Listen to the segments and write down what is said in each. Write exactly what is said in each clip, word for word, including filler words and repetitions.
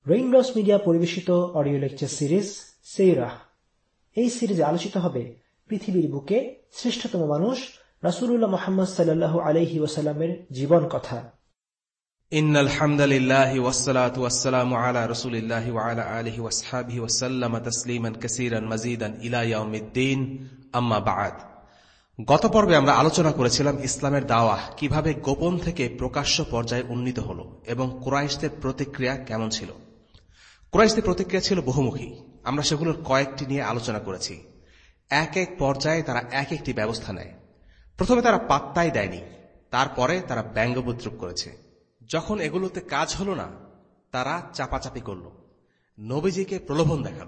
Raindrops media পরিবেশিত audio lecture series সেইরাহ। এই সিরিজে আলোচিত হবে পৃথিবীর বুকে শ্রেষ্ঠতম মানুষ রাসূলুল্লাহ মুহাম্মদ সাল্লাল্লাহু আলাইহি ওয়াসাল্লামের জীবন কথা। ইন্নাল হামদালিল্লাহি ওয়াসসালাতু ওয়াসসালামু আলা রাসূলিল্লাহি ওয়া আলা আলিহি ওয়াসহাবিহি ওয়াসাল্লামা তাসলিমান কাসীরান মাজিদান ইলা ইয়াউমিদ্দিন, আম্মা বা'দ। গত পর্বে আমরা আলোচনা করেছিলাম ইসলামের দাওয়াহ কিভাবে গোপন থেকে প্রকাশ্য পর্যায়ে উন্নীত হল এবং কুরাইশদের প্রতিক্রিয়া কেমন ছিল। কুরাইশদের প্রতিক্রিয়া ছিল বহুমুখী। আমরা সেগুলোর কয়েকটি নিয়ে আলোচনা করেছি। এক এক পর্যায়ে তারা এক একটি ব্যবস্থা নেয়। প্রথমে তারা পাত্তাই দেয়নি, তারপরে তারা ব্যঙ্গবিদ্রুপ করেছে। যখন এগুলোতে কাজ হল না, তারা চাপাচাপি করল, নবীজিকে প্রলোভন দেখাল।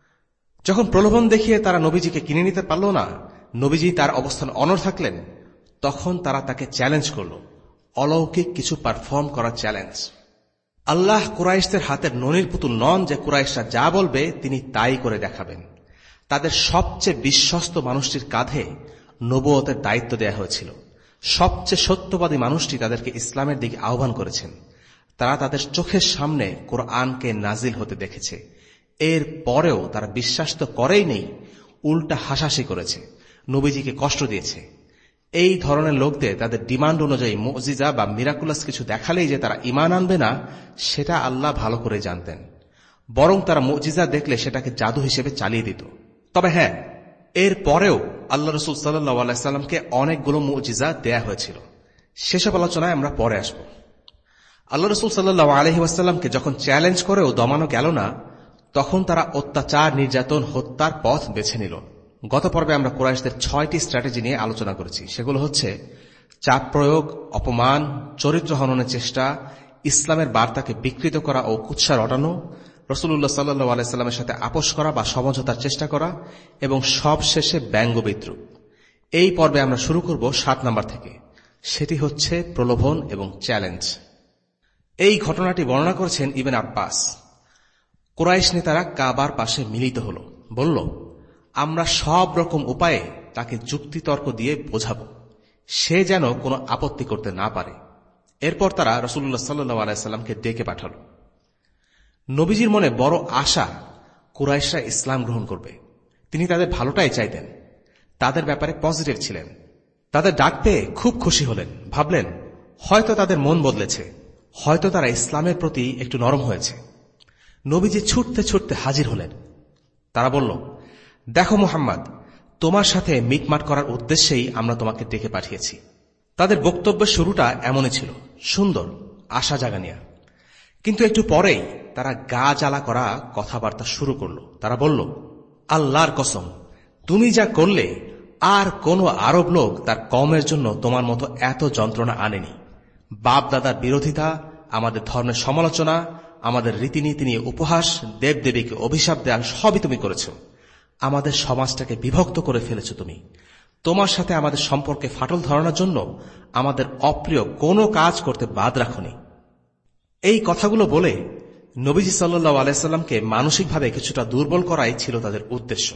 যখন প্রলোভন দেখিয়ে তারা নবীজিকে কিনে নিতে পারল না, নবীজি তার অবস্থান অনড় থাকলেন, তখন তারা তাকে চ্যালেঞ্জ করল, অলৌকিক কিছু পারফর্ম করার চ্যালেঞ্জ। আল্লাহ কুরাইশদের হাতের ননির পুতুল নন যে কুরাইশরা যা বলবে তিনি তাই করে দেখাবেন। তাদের সবচেয়ে বিশ্বস্ত মানুষটির কাঁধে নবুয়তের দায়িত্ব দেয়া হয়েছিল। সবচেয়ে সত্যবাদী মানুষটি তাদেরকে ইসলামের দিকে আহ্বান করেছেন। তারা তাদের চোখের সামনে কোরআনকে নাজিল হতে দেখেছে। এর পরেও তারা বিশ্বাস তো করেই নেই, উল্টা হাসাহাসি করেছে, নবীজিকে কষ্ট দিয়েছে। এই ধরনের লোকদের তাদের ডিমান্ড অনুযায়ী মুজিজা বা মিরাকুলাস কিছু দেখালেই যে তারা ঈমান আনবে না, সেটা আল্লাহ ভালো করে জানতেন। বরং তারা মুজিজা দেখলে সেটাকে জাদু হিসেবে চালিয়ে দিত। তবে হ্যাঁ, এর পরেও আল্লাহ রাসূল সাল্লাল্লাহু আলাইহি সাল্লামকে অনেকগুলো মুজিজা দেয়া হয়েছিল। সেসব আলোচনায় আমরা পরে আসব। আল্লাহ রাসূল সাল্লাল্লাহু আলাইহি ওয়াসাল্লামকে যখন চ্যালেঞ্জ করেও দমানো গেল না, তখন তারা অত্যাচার, নির্যাতন, হত্যার পথ বেছে নিল। গত পর্বে আমরা কুরাইশদের ছয়টি স্ট্র্যাটেজি নিয়ে আলোচনা করেছি। সেগুলো হচ্ছে চাপ প্রয়োগ, অপমান, চরিত্র হননের চেষ্টা, ইসলামের বার্তাকে বিকৃত করা ও কুৎসা রটানো, রাসূলুল্লাহ সাল্লাল্লাহু আলাইহি সাল্লামের সাথে আপোষ করা বা সমঝোতার চেষ্টা করা, এবং সব শেষে ব্যঙ্গবিদ্রুপ। এই পর্বে আমরা শুরু করব সাত নাম্বার থেকে। সেটি হচ্ছে প্রলোভন এবং চ্যালেঞ্জ। এই ঘটনাটি বর্ণনা করেছেন ইবনে আব্বাস। কুরাইশ নেতারা কাবার পাশে মিলিত হল, বলল, আমরা সব রকম উপায়ে তাকে যুক্তিতর্ক দিয়ে বোঝাব, সে যেন কোনো আপত্তি করতে না পারে। এরপর তারা রাসূলুল্লাহ সাল্লাল্লাহু আলাইহি সাল্লামকে ডেকে পাঠাল। নবীজির মনে বড় আশা কুরাইশরা ইসলাম গ্রহণ করবে। তিনি তাদের ভালোটাই চাইতেন, তাদের ব্যাপারে পজিটিভ ছিলেন। তাদের ডাক পেয়ে খুব খুশি হলেন। ভাবলেন, হয়তো তাদের মন বদলেছে, হয়তো তারা ইসলামের প্রতি একটু নরম হয়েছে। নবীজি ছুটতে ছুটতে হাজির হলেন। তারা বলল, দেখো মুহাম্মদ, তোমার সাথে মিটমাট করার উদ্দেশ্যেই আমরা তোমাকে ডেকে পাঠিয়েছি। তাদের বক্তব্যের শুরুটা এমনই ছিল, সুন্দর, আশা জাগানিয়া। কিন্তু একটু পরেই তারা গা জ্বালা করা কথাবার্তা শুরু করল। তারা বলল, আল্লাহর কসম, তুমি যা করলে আর কোন আরব লোক তার কওমের জন্য তোমার মতো এত যন্ত্রণা আনেনি। বাপ দাদার বিরোধিতা, আমাদের ধর্মের সমালোচনা, আমাদের রীতিনীতি নিয়ে উপহাস, দেবদেবীকে অভিশাপ দেওয়া, সবই তুমি করেছ। আমাদের সমাজটাকে বিভক্ত করে ফেলেছ তুমি। তোমার সাথে আমাদের সম্পর্কে ফাটল ধরানোর জন্য আমাদের অপ্রিয় কোনো কাজ করতে বাদ রাখনি। এই কথাগুলো বলে নবীজি সাল্লাল্লাহু আলাইহি সাল্লামকে মানসিকভাবে কিছুটা দুর্বল করাই ছিল তাদের উদ্দেশ্য।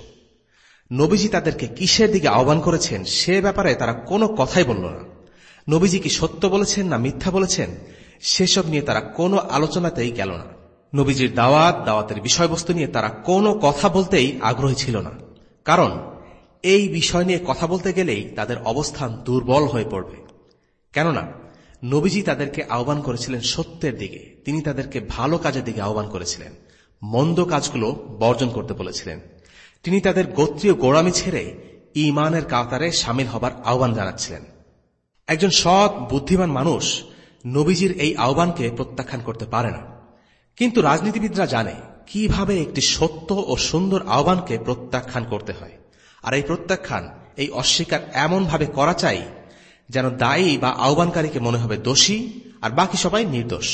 নবীজি তাদেরকে কিসের দিকে আহ্বান করেছেন সে ব্যাপারে তারা কোনো কথাই বলল না। নবীজি কি সত্য বলেছেন না মিথ্যা বলেছেন সেসব নিয়ে তারা কোনো আলোচনাতেই গেল না। নবীজির দাওয়াত, দাওয়াতের বিষয়বস্তু নিয়ে তারা কোনো কথা বলতেই আগ্রহী ছিল না। কারণ এই বিষয় নিয়ে কথা বলতে গেলেই তাদের অবস্থান দুর্বল হয়ে পড়বে। কেননা নবীজি তাদেরকে আহ্বান করেছিলেন সত্যের দিকে। তিনি তাদেরকে ভালো কাজের দিকে আহ্বান করেছিলেন, মন্দ কাজগুলো বর্জন করতে বলেছিলেন। তিনি তাদের গোত্রীয় গোড়ামি ছেড়ে ঈমানের কাতারে শামিল হবার আহ্বান জানাচ্ছিলেন। একজন সৎ, বুদ্ধিমান মানুষ নবীজির এই আহ্বানকে প্রত্যাখ্যান করতে পারে না। কিন্তু রাজনীতিবিদরা জানে কিভাবে একটি সত্য ও সুন্দর আহ্বানকে প্রত্যাখ্যান করতে হয়। আর এই প্রত্যাখ্যান, এই অস্বীকার এমনভাবে করা চাই যেন দায়ী বা আহ্বানকারীকে মনে হবে দোষী আর বাকি সবাই নির্দোষ।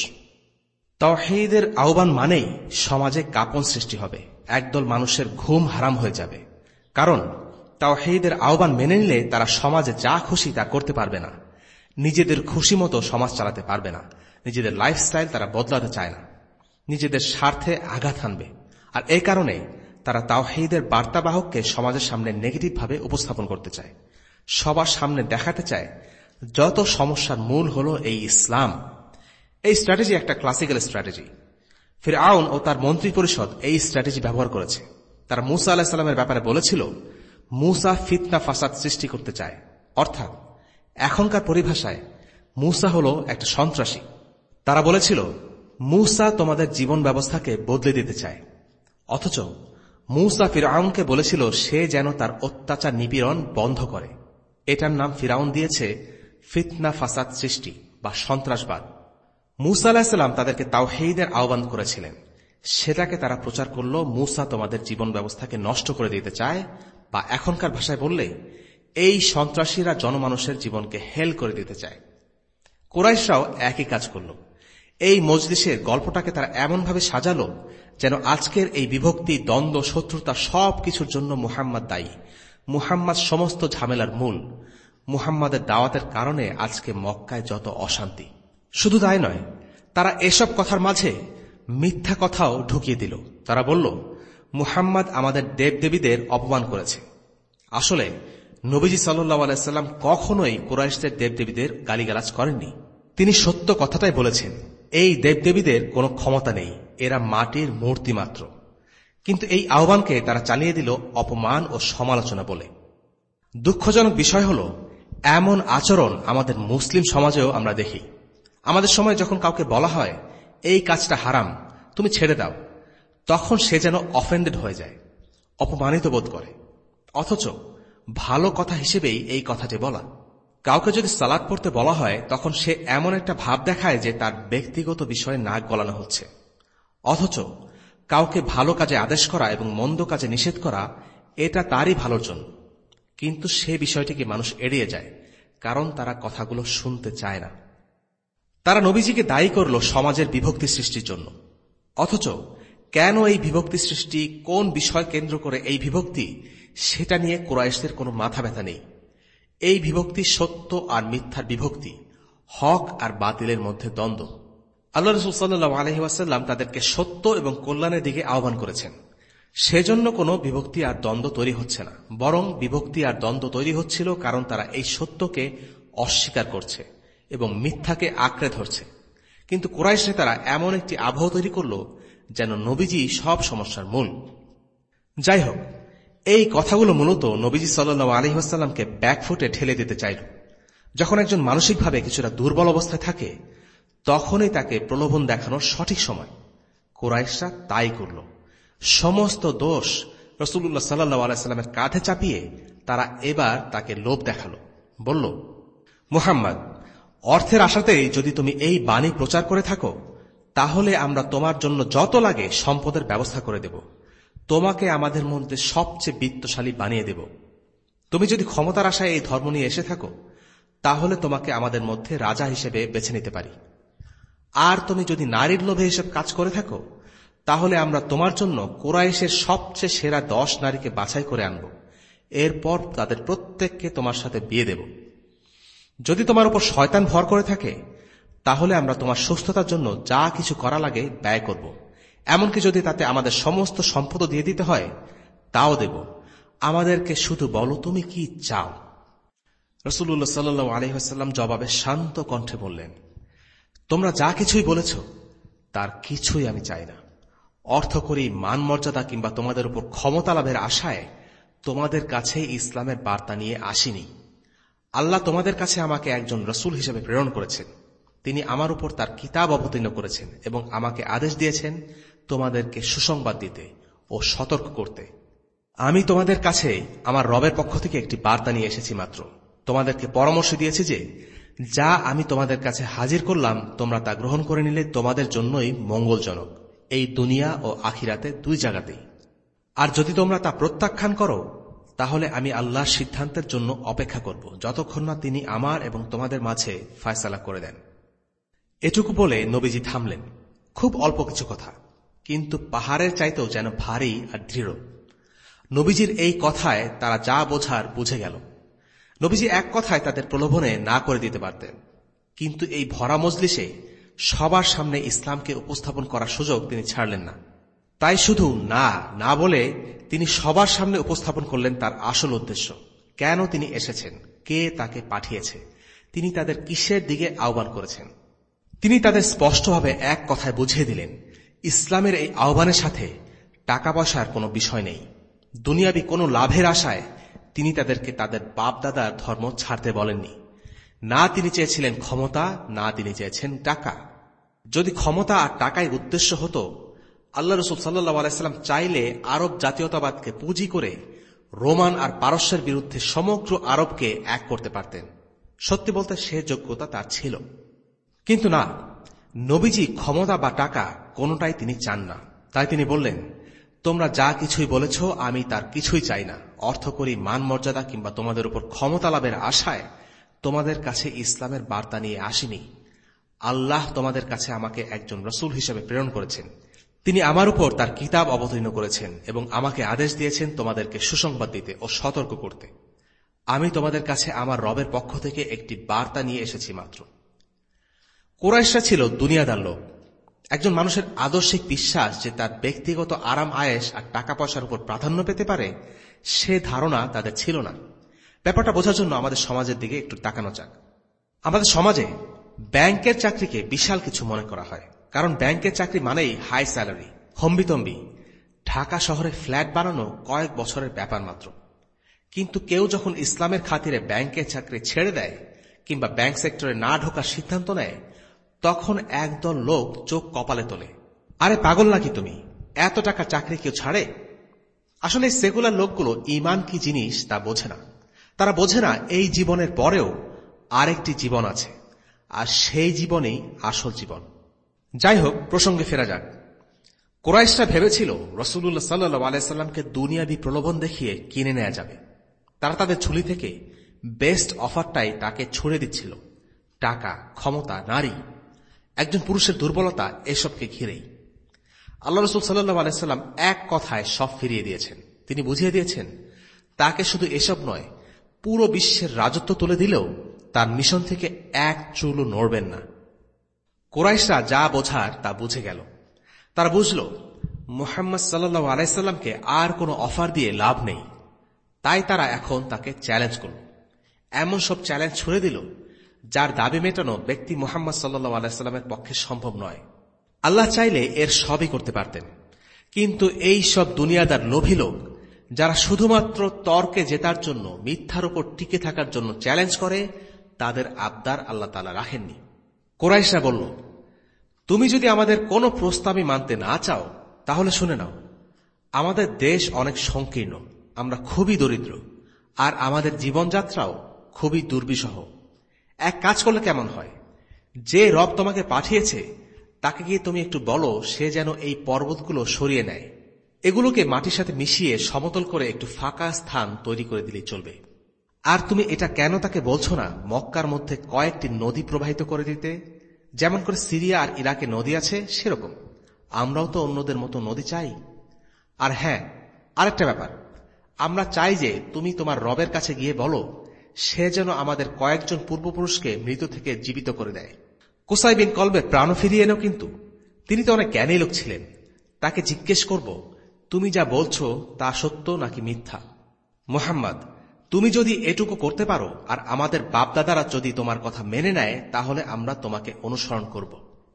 তাওহীদের আহ্বান মানেই সমাজে কাঁপন সৃষ্টি হবে, একদল মানুষের ঘুম হারাম হয়ে যাবে। কারণ তাওহীদের আহ্বান মেনে নিলে তারা সমাজে যা খুশি তা করতে পারবে না, নিজেদের খুশি মতো সমাজ চালাতে পারবে না, নিজেদের লাইফস্টাইল তারা বদলাতে চায় না, নিজেদের স্বার্থে আঘাত হানবে। আর এই কারণে তারা তাওহীদের বার্তাবাহককে সমাজের সামনে নেগেটিভ ভাবে উপস্থাপন করতে চায়, সবার সামনে দেখাতে চায় যত সমস্যার মূল হল এই ইসলাম। এই স্ট্র্যাটেজি একটা ক্লাসিক্যাল স্ট্র্যাটেজি। ফিরআউন ও তার মন্ত্রী পরিষদ এই স্ট্র্যাটেজি ব্যবহার করেছে। তারা মূসা আলাইহিস সালামের ব্যাপারে বলেছিল, মূসা ফিতনা ফাসাদ সৃষ্টি করতে চায়, অর্থাৎ এখনকার পরিভাষায় মূসা হল একটা সন্ত্রাসী। তারা বলেছিল, মূসা তোমাদের জীবন ব্যবস্থাকে বদলে দিতে চায়। অথচ মূসা ফিরআউনকে বলেছিল সে যেন তার অত্যাচার নিপীড়ন বন্ধ করে। এটার নাম ফিরআউন দিয়েছে ফিতনা ফাসাদ সৃষ্টি বা সন্ত্রাসবাদ। মূসা আলাইহিস সালাম তাদেরকে তাওহীদের আহ্বান করেছিলেন, সেটাকে তারা প্রচার করল মূসা তোমাদের জীবন ব্যবস্থাকে নষ্ট করে দিতে চায়, বা এখনকার ভাষায় বললে এই সন্ত্রাসীরা জনমানুষের জীবনকে হেল করে দিতে চায়। কুরাইশরাও একই কাজ করল। এই মজলিসের গল্পটাকে তারা এমনভাবে সাজালো যেন আজকের এই বিভক্তি, দ্বন্দ্ব, শত্রুতা সবকিছুর জন্য মুহাম্মদ দায়ী। মুহাম্মদ সমস্ত ঝামেলার মূল। মুহাম্মাদের দাওয়াতের কারণে আজকে মক্কায় যত অশান্তি। শুধু তাই নয়, তারা এসব কথার মাঝে মিথ্যা কথাও ঢুকিয়ে দিল। তারা বলল, মুহাম্মদ আমাদের দেবদেবীদের অপমান করেছে। আসলে নবীজি সাল্লাল্লাহু আলাইহি সাল্লাম কখনোই কুরাইশদের দেবদেবীদের গালিগালাজ করেননি। তিনি সত্য কথাটাই বলেছেন, এই দেবদেবীদের কোনো ক্ষমতা নেই, এরা মাটির মূর্তি মাত্র। কিন্তু এই আহ্বানকে তারা চালিয়ে দিল অপমান ও সমালোচনা বলে। দুঃখজনক বিষয় হল, এমন আচরণ আমাদের মুসলিম সমাজেও আমরা দেখি। আমাদের সময় যখন কাউকে বলা হয় এই কাজটা হারাম, তুমি ছেড়ে দাও, তখন সে যেন অফেন্ডেড হয়ে যায়, অপমানিত বোধ করে। অথচ ভালো কথা হিসেবেই এই কথাটি বলা। কাউকে যদি সালাত পড়তে বলা হয়, তখন সে এমন একটা ভাব দেখায় যে তার ব্যক্তিগত বিষয়ে নাক গলানো হচ্ছে। অথচ কাউকে ভালো কাজে আদেশ করা এবং মন্দ কাজে নিষেধ করা, এটা তারই ভালোর জন্য। কিন্তু সে বিষয়টিকে মানুষ এড়িয়ে যায়, কারণ তারা কথাগুলো শুনতে চায় না। তারা নবীজিকে দায়ী করল সমাজের বিভক্তি সৃষ্টির জন্য। অথচ কেন এই বিভক্তি সৃষ্টি, কোন বিষয় কেন্দ্র করে এই বিভক্তি, সেটা নিয়ে কুরাইশদের কোনো মাথা ব্যথা নেই। এই বিভক্তি সত্য আর মিথ্যার বিভক্তি, হক আর বাতিলের মধ্যে দ্বন্দ্ব। আল্লাহ রাসূল সাল্লাল্লাহু আলাইহি ওয়াসাল্লাম তাদেরকে সত্য এবং কল্যাণের দিকে আহ্বান করেছেন। সেজন্য কোনো বিভক্তি আর দ্বন্দ্ব তৈরি হচ্ছে না, বরং বিভক্তি আর দ্বন্দ্ব তৈরি হচ্ছিল কারণ তারা এই সত্যকে অস্বীকার করছে এবং মিথ্যাকে আঁকড়ে ধরছে। কিন্তু কুরাইশ নেতারা এমন একটি আবহ তৈরি করল যেন নবীজি সব সমস্যার মূল। যাই হোক, এই কথাগুলো মূলত নবীজি সাল্লাল্লাহু আলাইহি ওয়াসাল্লামকে ব্যাকফুটে ঠেলে দিতে চাইল। যখন একজন মানসিকভাবে কিছুটা দুর্বল অবস্থায় থাকে, তখনই তাকে প্রলোভন দেখানোর সঠিক সময়। কুরাইশরা তাই করল। সমস্ত দোষ রাসূলুল্লাহ সাল্লাল্লাহু আলাইহি ওয়াসাল্লামের কাঁধে চাপিয়ে তারা এবার তাকে লোভ দেখালো। বলল, মুহাম্মদ, অর্থের আশাতেই যদি তুমি এই বাণী প্রচার করে থাকো, তাহলে আমরা তোমার জন্য যত লাগে সম্পদের ব্যবস্থা করে দেব। তোমাকে আমাদের মধ্যে সবচেয়ে বিত্তশালী বানিয়ে দেব। তুমি যদি ক্ষমতার আশায় এই ধর্ম নিয়ে এসে থাকো, তাহলে তোমাকে আমাদের মধ্যে রাজা হিসেবে বেছে নিতে পারি। আর তুমি যদি নারীর লোভে এসব কাজ করে থাকো, তাহলে আমরা তোমার জন্য কুরাইশের সবচেয়ে সেরা দশ নারীকে বাছাই করে আনব। এরপর তাদের প্রত্যেককে তোমার সাথে বিয়ে দেব। যদি তোমার উপর শয়তান ভর করে থাকে, তাহলে আমরা তোমার সুস্থতার জন্য যা কিছু করা লাগে ব্যয় করব। এমনকি যদি তাতে আমাদের সমস্ত সম্পদ দিয়ে দিতে হয়, তাও দেব। আমাদেরকে শুধু বলো তুমি কি চাও। রাসূলুল্লাহ সাল্লাল্লাহু আলাইহি ওয়াসাল্লাম জবাবে শান্ত কণ্ঠে বললেন, তোমরা যা কিছুই বলেছ, তার কিছুই আমি চাই না। অর্থ করি, মান মর্যাদা কিংবা তোমাদের উপর ক্ষমতা লাভের আশায় তোমাদের কাছে ইসলামের বার্তা নিয়ে আসিনি। আল্লাহ তোমাদের কাছে আমাকে একজন রাসূল হিসেবে প্রেরণ করেছেন। তিনি আমার উপর তার কিতাব অবতীর্ণ করেছেন এবং আমাকে আদেশ দিয়েছেন তোমাদেরকে সুসংবাদ দিতে ও সতর্ক করতে। আমি তোমাদের কাছে আমার রবের পক্ষ থেকে একটি বার্তা নিয়ে এসেছি মাত্র। তোমাদেরকে পরামর্শ দিয়েছি যে যা আমি তোমাদের কাছে হাজির করলাম, তোমরা তা গ্রহণ করে নিলে তোমাদের জন্যই মঙ্গলজনক, এই দুনিয়া ও আখিরাতে দুই জায়গাতেই। আর যদি তোমরা তা প্রত্যাখ্যান করো, তাহলে আমি আল্লাহর সিদ্ধান্তের জন্য অপেক্ষা করব, যতক্ষণ না তিনি আমার এবং তোমাদের মাঝে ফয়সালা করে দেন। এটুকু বলে নবীজি থামলেন। খুব অল্প কিছু কথা, কিন্তু পাহাড়ের চাইতেও যেন ভারী আর দৃঢ়। নবীজির এই কথায় তারা যা বোঝার বুঝে গেল। নবীজি এক কথায় তাদের প্রলোভনে না করে দিতে পারতেন, কিন্তু এই ভরা মজলিসে সবার সামনে ইসলামকে উপস্থাপন করার সুযোগ তিনি ছাড়লেন না। তাই শুধু না না বলে তিনি সবার সামনে উপস্থাপন করলেন তার আসল উদ্দেশ্য, কেন তিনি এসেছেন, কে তাকে পাঠিয়েছে, তিনি তাদের কিসের দিকে আহ্বান করেছেন। তিনি তাদের স্পষ্টভাবে এক কথায় বুঝিয়ে দিলেন, ইসলামের এই আহ্বানের সাথে টাকা পয়সার কোনো বিষয় নেই। দুনিয়াবি কোনো লাভের আশায় তিনি তাদেরকে তাদের বাপ দাদার ধর্ম ছাড়তে বলেননি। না তিনি চেয়েছিলেন ক্ষমতা, না তিনি চেয়েছেন টাকা। যদি ক্ষমতা আর টাকাই উদ্দেশ্য হতো, আল্লাহ রসুল সাল্লাল্লাহু আলাইহি সাল্লাম চাইলে আরব জাতীয়তাবাদকে পুঁজি করে রোমান আর পারস্যের বিরুদ্ধে সমগ্র আরবকে এক করতে পারতেন। সত্যি বলতে সে যোগ্যতা তার ছিল। কিন্তু না, নবীজি ক্ষমতা বা টাকা কোনোটাই তিনি চান না। তাই তিনি বললেন, তোমরা যা কিছুই বলেছ আমি তার কিছুই চাই না। অর্থকরী মান মর্যাদা কিংবা তোমাদের উপর ক্ষমতা লাভের আশায় তোমাদের কাছে ইসলামের বার্তা নিয়ে আসিনি। আল্লাহ তোমাদের কাছে আমাকে একজন রসুল হিসেবে প্রেরণ করেছেন। তিনি আমার উপর তার কিতাব অবতীর্ণ করেছেন এবং আমাকে আদেশ দিয়েছেন তোমাদেরকে সুসংবাদ দিতে ও সতর্ক করতে। আমি তোমাদের কাছে আমার রবের পক্ষ থেকে একটি বার্তা নিয়ে এসেছি মাত্র। কুরাইশরা ছিল দুনিয়াদার লোক। একজন মানুষের আদর্শিক বিশ্বাস যে তার ব্যক্তিগত আরাম আয়েশ আর টাকা পয়সার উপর প্রাধান্য পেতে পারে, সে ধারণা তাদের ছিল না। ব্যাপারটা বোঝার জন্য আমাদের সমাজের দিকে একটু তাকানো যাক। আমাদের সমাজে ব্যাংকের চাকরিকে বিশাল কিছু মনে করা হয়, কারণ ব্যাংকের চাকরি মানেই হাই স্যালারি, হম্বিতম্বি। ঢাকা শহরে ফ্ল্যাট বানানো কয়েক বছরের ব্যাপার মাত্র। কিন্তু কেউ যখন ইসলামের খাতিরে ব্যাংকের চাকরি ছেড়ে দেয় কিংবা ব্যাংক সেক্টরে না ঢোকার সিদ্ধান্ত নেয়, তখন একদল লোক চোখ কপালে তোলে। আরে পাগল নাকি তুমি, এত টাকা চাকরি কেউ ছাড়ে? আসলে সেকুলার লোকগুলো ঈমান কি জিনিস তা বোঝে না। তারা বোঝে না এই জীবনের পরেও আরেকটি জীবন আছে, আর সেই জীবনেই আসল জীবন। যাই হোক, প্রসঙ্গে ফেরা যাক। কুরাইশরা ভেবেছিল রাসূলুল্লাহ সাল্লাল্লাহু আলাইহি সাল্লামকে দুনিয়াবী প্রলোভন দেখিয়ে কিনে নেওয়া যাবে। তারা তাদের ঝুলি থেকে বেস্ট অফারটাই তাকে ছুড়ে দিচ্ছিল, টাকা, ক্ষমতা, নারী। একজন পুরুষের দুর্বলতা এসবকে ঘিরেই। আল্লাহ রাসূল সাল্লাল্লাহু আলাইহি সাল্লাম এক কথায় সব ফিরিয়ে দিয়েছেন। তিনি বুঝিয়ে দিয়েছেন, তাকে শুধু এসব নয়, পুরো বিশ্বের রাজত্ব তুলে দিলেও তার মিশন থেকে এক চুলও নড়বেন না। কুরাইশরা যা বোঝার তা বুঝে গেল। তারা বুঝল মুহাম্মদ সাল্লাল্লাহু আলাইহি সাল্লামকে আর কোনো অফার দিয়ে লাভ নেই। তাই তারা এখন তাকে চ্যালেঞ্জ করল। এমন সব চ্যালেঞ্জ ছুড়ে দিল যার দাবি মেটানো ব্যক্তি মুহাম্মদ সাল্লাল্লাহু আলাইহি সাল্লামের পক্ষে সম্ভব নয়। আল্লাহ চাইলে এর সবই করতে পারতেন, কিন্তু এই সব দুনিয়াদার লোভী লোক যারা শুধুমাত্র তর্কে জেতার জন্য, মিথ্যার উপর টিকে থাকার জন্য চ্যালেঞ্জ করে, তাদের আবদার আল্লাহ তাআলা রাখেননি। কুরাইশরা বলল, তুমি যদি আমাদের কোনো প্রস্তাবই মানতে না চাও তাহলে শুনে নাও, আমাদের দেশ অনেক সংকীর্ণ, আমরা খুবই দরিদ্র, আর আমাদের জীবনযাত্রাও খুবই দুর্বিষহ। এক কাজ করলে কেমন হয়, যে রব তোমাকে পাঠিয়েছে তাকে গিয়ে তুমি একটু বলো সে যেন এই পর্বতগুলো সরিয়ে নেয়। এগুলোকে মাটির সাথে মিশিয়ে সমতল করে একটু ফাঁকা স্থান তৈরি করে দিলেই চলবে। আর তুমি এটা কেন তাকে বলছো না মক্কার মধ্যে কয়েকটি নদী প্রবাহিত করে দিতে? যেমন করে সিরিয়া আর ইরাকে নদী আছে সেরকম আমরাও তো অন্যদের মতো নদী চাই। আর হ্যাঁ, আরেকটা ব্যাপার, আমরা চাই যে তুমি তোমার রবের কাছে গিয়ে বলো সে যেন আমাদের কয়েকজন পূর্বপুরুষকে মৃত থেকে জীবিত করে দেয়। কুসাই বিন কলবের প্রাণ ফিরিয়ে এনো, কিন্তু তিনি তো অনেক জ্ঞানী লোক ছিলেন। তাকে জিজ্ঞেস করব, তুমি যা বলছো তা সত্য নাকি মিথ্যা? মুহাম্মদ, তুমি যদি এটুকু করতে পারো আর আমাদের বাপদাদারা যদি তোমার কথা মেনে নেয়, তাহলে আমরা তোমাকে অনুসরণ করব।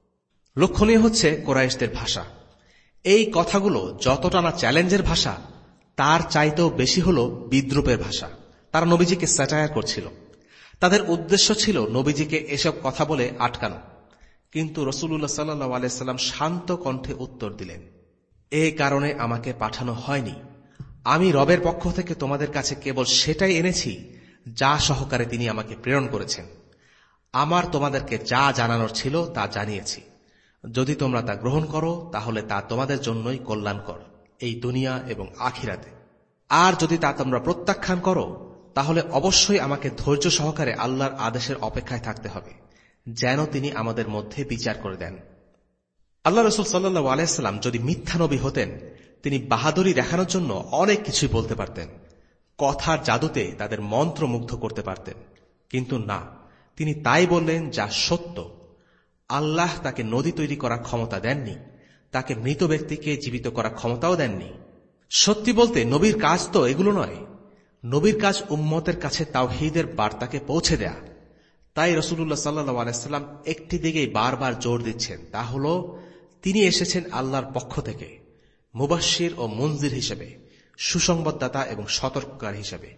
লক্ষণীয় হচ্ছে কুরাইশদের ভাষা। এই কথাগুলো যতটা না চ্যালেঞ্জের ভাষা, তার চাইতেও বেশি হল বিদ্রুপের ভাষা। তারা নবীজিকে স্যাটায়ার করছিল। তাদের উদ্দেশ্য ছিল নবীজিকে এসব কথা বলে আটকানো। কিন্তু রাসূলুল্লাহ সাল্লাল্লাহু আলাইহি সাল্লাম শান্ত কণ্ঠে উত্তর দিলেন, এ কারণে আমাকে পাঠানো হয়নি। আমি রবের পক্ষ থেকে তোমাদের কাছে কেবল সেটাই এনেছি যা সহকারে তিনি আমাকে প্রেরণ করেছেন। আমার তোমাদেরকে যা জানানোর ছিল তা জানিয়েছি। যদি তোমরা তা গ্রহণ করো তাহলে তা তোমাদের জন্যই কল্যাণকর, এই দুনিয়া এবং আখিরাতে। আর যদি তা তোমরা প্রত্যাখ্যান করো তাহলে অবশ্যই আমাকে ধৈর্য সহকারে আল্লাহর আদেশের অপেক্ষায় থাকতে হবে, যেন তিনি আমাদের মধ্যে বিচার করে দেন। আল্লাহ রাসূল সাল্লাল্লাহু আলাইহি সাল্লাম যদি মিথ্যা নবী হতেন, তিনি বাহাদুরি দেখানোর জন্য অনেক কিছুই বলতে পারতেন, কথার জাদুতে তাদের মন্ত্রমুগ্ধ করতে পারতেন। কিন্তু না, তিনি তাই বললেন যা সত্য। আল্লাহ তাকে নদী তৈরি করার ক্ষমতা দেননি, তাকে মৃত ব্যক্তিকে জীবিত করার ক্ষমতাও দেননি। সত্যি বলতে নবীর কাজ তো এগুলো নয়। নবীর কাজ উম্মতের কাছে তাওহীদের বার্তাকে পৌঁছে দেয়া। তাই রাসূলুল্লাহ সাল্লাল্লাহু আলাইহি সাল্লাম একটি দিকেই বারবার জোর দিচ্ছেন, তা হল তিনি এসেছেন আল্লাহর পক্ষ থেকে মুবাশশির ও মুনজির হিসেবে, সুসংবাদদাতা এবং সতর্ককারী হিসেবে।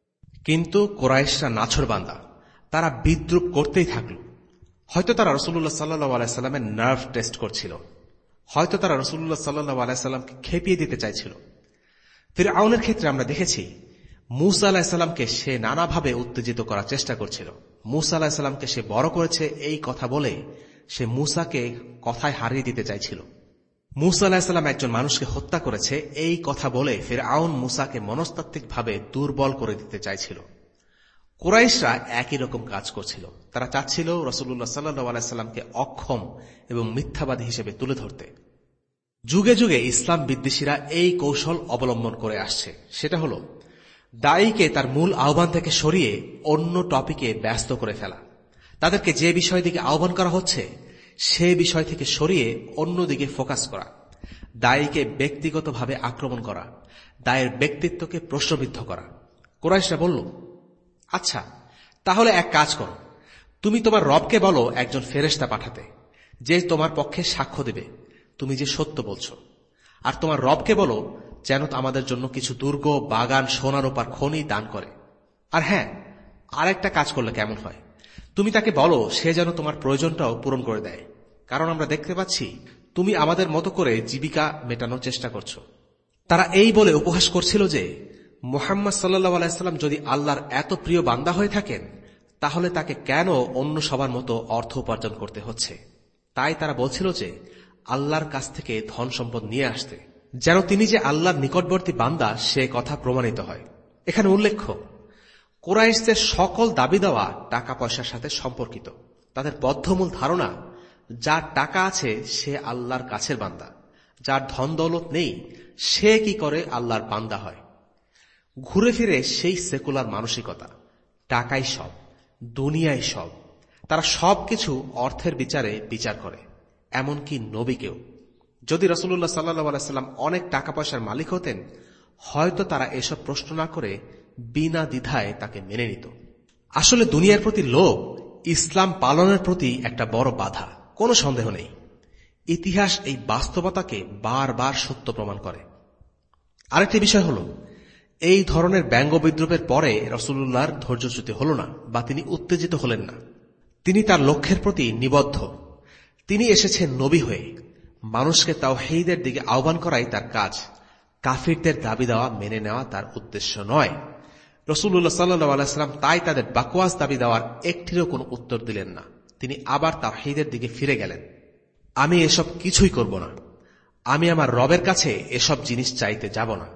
কিন্তু কুরাইশরা নাছোড়বান্দা, তারা বিদ্রুপ করতেই থাকল। হয়তো তারা রাসূলুল্লাহ সাল্লাল্লাহু আলাইহি সাল্লামের নার্ভ টেস্ট করছিল, হয়তো তারা রাসূলুল্লাহ সাল্লাল্লাহু আলাইহি সাল্লামকে খেপিয়ে দিতে চাইছিল। ফিরআউনের ক্ষেত্রে আমরা দেখেছি মূসা আলাইহিস সালামকে সে নানাভাবে উত্তেজিত করার চেষ্টা করছিল। মূসা আলাইহিস সালামকে সে বড় করেছে এই কথা বলে সে মূসাকে কথায় হারিয়ে দিতে চাইছিল। মূসা আলাইহিস সালাম একজন মানুষকে হত্যা করেছে এই কথা বলে ফিরআউন মূসাকে মনস্তাত্ত্বিকভাবে দুর্বল করে দিতে চাইছিল। কুরাইশরা একই রকম কাজ করছিল। তারা চাচ্ছিল রাসূলুল্লাহ সাল্লাল্লাহু আলাইহি সাল্লামকে অক্ষম এবং মিথ্যাবাদী হিসেবে তুলে ধরতে। যুগে যুগে ইসলাম বিদ্বেষীরা এই কৌশল অবলম্বন করে আসছে। সেটা হল দায়ীকে তার মূল আহ্বান থেকে সরিয়ে অন্য টপিকে ব্যস্ত করে ফেলা, তাদেরকে যে বিষয় দিকে আহ্বান করা হচ্ছে সে বিষয় থেকে সরিয়ে অন্যদিকে ফোকাস করা, দায়ীকে ব্যক্তিগতভাবে আক্রমণ করা, দায়ের ব্যক্তিত্বকে প্রশ্নবিদ্ধ করা। কুরাইশরা বলল, আচ্ছা তাহলে এক কাজ করো, তুমি তোমার রবকে বলো একজন ফেরেশতা পাঠাতে, যে তোমার পক্ষে সাক্ষ্য দেবে তুমি যে সত্য বলছো, আর তোমার রবকে বলো যেন আমাদের জন্য কিছু দুর্গ, বাগান, সোনা রূপার খনি দান করে। আর হ্যাঁ, আরেকটা কাজ করলে কেমন হয়, তুমি তাকে বলো সে যেন তোমার প্রয়োজনটাও পূরণ করে দেয়, কারণ আমরা দেখতে পাচ্ছি তুমি আমাদের মতো করে জীবিকা মেটানোর চেষ্টা করছো। তারা এই বলে উপহাস করছিল যে মুহাম্মদ সাল্লাল্লাহু আলাইহি সাল্লাম যদি আল্লাহর এত প্রিয় বান্দা হয়ে থাকেন তাহলে তাকে কেন অন্য সবার মতো অর্থ উপার্জন করতে হচ্ছে। তাই তারা বলছিল যে আল্লাহর কাছ থেকে ধন সম্পদ নিয়ে আসতে, যেন তিনি যে আল্লাহর নিকটবর্তী বান্দা সে কথা প্রমাণিত হয়। এখানে উল্লেখ্য, কুরাইশদের সকল দাবি দেওয়া টাকা পয়সার সাথে সম্পর্কিত। তাদের বদ্ধমূল ধারণা যার টাকা আছে সে আল্লাহর কাছের বান্দা, যার ধন দৌলত নেই সে কি করে আল্লাহর বান্দা হয়। ঘুরে ফিরে সেই সেকুলার মানসিকতা, টাকাই সব, দুনিয়াই সব। তারা সবকিছু অর্থের বিচারে বিচার করে, এমনকি নবীকেও। যদি রাসূলুল্লাহ সাল্লাল্লাহু আলাইহি সাল্লাম অনেক টাকা পয়সার মালিক হতেন হয়তো তারা এসব প্রশ্ন না করে বিনা দ্বিধায় তাকে মেনে নিত। আসলে দুনিয়ার প্রতি লোভ ইসলাম পালনের প্রতি একটা বড় বাধা, কোনো সন্দেহ নেই। ইতিহাস এই বাস্তবতাকে বারবার সত্য প্রমাণ করে। আরেকটি বিষয় হল, এই ধরনের ব্যঙ্গ বিদ্রুপের পরে রাসূলুল্লাহর ধৈর্যচ্যুতি হল না বা তিনি উত্তেজিত হলেন না। তিনি তার লক্ষ্যের প্রতি নিবদ্ধ। তিনি এসেছেন নবী হয়ে, মানুষকে তাওহীদের দিকে আহ্বান করাই তার কাজ। কাফিরদের দাবি দেওয়া মেনে নেওয়া তার উদ্দেশ্য নয়। রাসূলুল্লাহ সাল্লাল্লাহু আলাইহি ওয়াসাল্লাম তাই তাদের বাকওয়াস দাবি দেওয়ার একটিরও কোনো উত্তর দিলেন না। তিনি আবার তাওহীদের দিকে ফিরে গেলেন। আমি এসব কিছুই করব না, আমি আমার রবের কাছে এসব জিনিস চাইতে যাব না।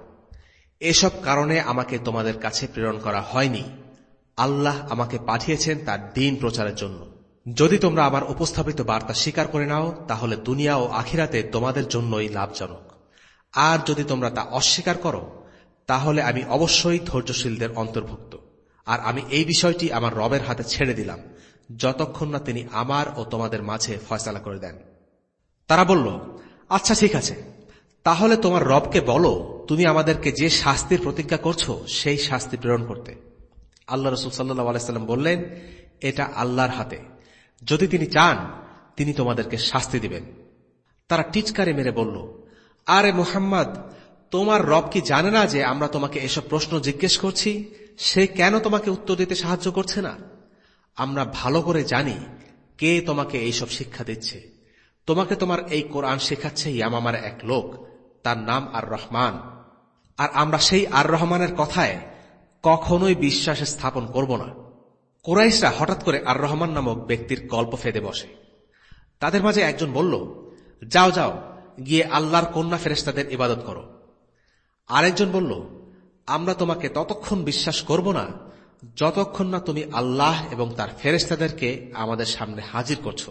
এসব কারণে আমাকে তোমাদের কাছে প্রেরণ করা হয়নি। আল্লাহ আমাকে পাঠিয়েছেন তার দ্বীন প্রচারের জন্য। যদি তোমরা আমার উপস্থাপিত বার্তা স্বীকার করে নাও তাহলে দুনিয়া ও আখিরাতে তোমাদের জন্যই লাভজনক, আর যদি তোমরা তা অস্বীকার করো তাহলে আমি অবশ্যই ধৈর্যশীলদের অন্তর্ভুক্ত। আর আমি এই বিষয়টি আমার রবের হাতে ছেড়ে দিলাম যতক্ষণ না তিনি আমার ও তোমাদের মাঝে ফয়সালা করে দেন। তারা বলল, আচ্ছা ঠিক আছে, তাহলে তোমার রবকে বলো তুমি আমাদেরকে যে শাস্তির প্রতিজ্ঞা করছো সেই শাস্তি প্রেরণ করতে। আল্লাহ রাসূল সাল্লাল্লাহু আলাইহি ওয়াসাল্লাম বললেন, এটা আল্লাহর হাতে, যদি তিনি চান তিনি তোমাদেরকে শাস্তি দিবেন। তারা টিচকারি মেরে বলল, আরে মুহাম্মদ, তোমার রব কি জানে না যে আমরা তোমাকে এসব প্রশ্ন জিজ্ঞেস করছি? সে কেন তোমাকে উত্তর দিতে সাহায্য করছে না? আমরা ভালো করে জানি কে তোমাকে এইসব শিক্ষা দিচ্ছে। তোমাকে তোমার এই কোরআন শেখাচ্ছে ইয়ামামার এক লোক, তার নাম আর রহমান। আর আমরা সেই আর রহমানের কথায় কখনোই বিশ্বাস স্থাপন করব না। কুরাইশরা হঠাৎ করে আর রহমান নামক ব্যক্তির গল্প ফেদে বসে। তাদের মাঝে একজন বলল, যাও যাও গিয়ে আল্লাহর কন্যা ফেরেশতাদের ইবাদত করো। আরেকজন বলল, আমরা তোমাকে ততক্ষণ বিশ্বাস করব না যতক্ষণ না তুমি আল্লাহ এবং তার ফেরেশতাদেরকে আমাদের সামনে হাজির করছো।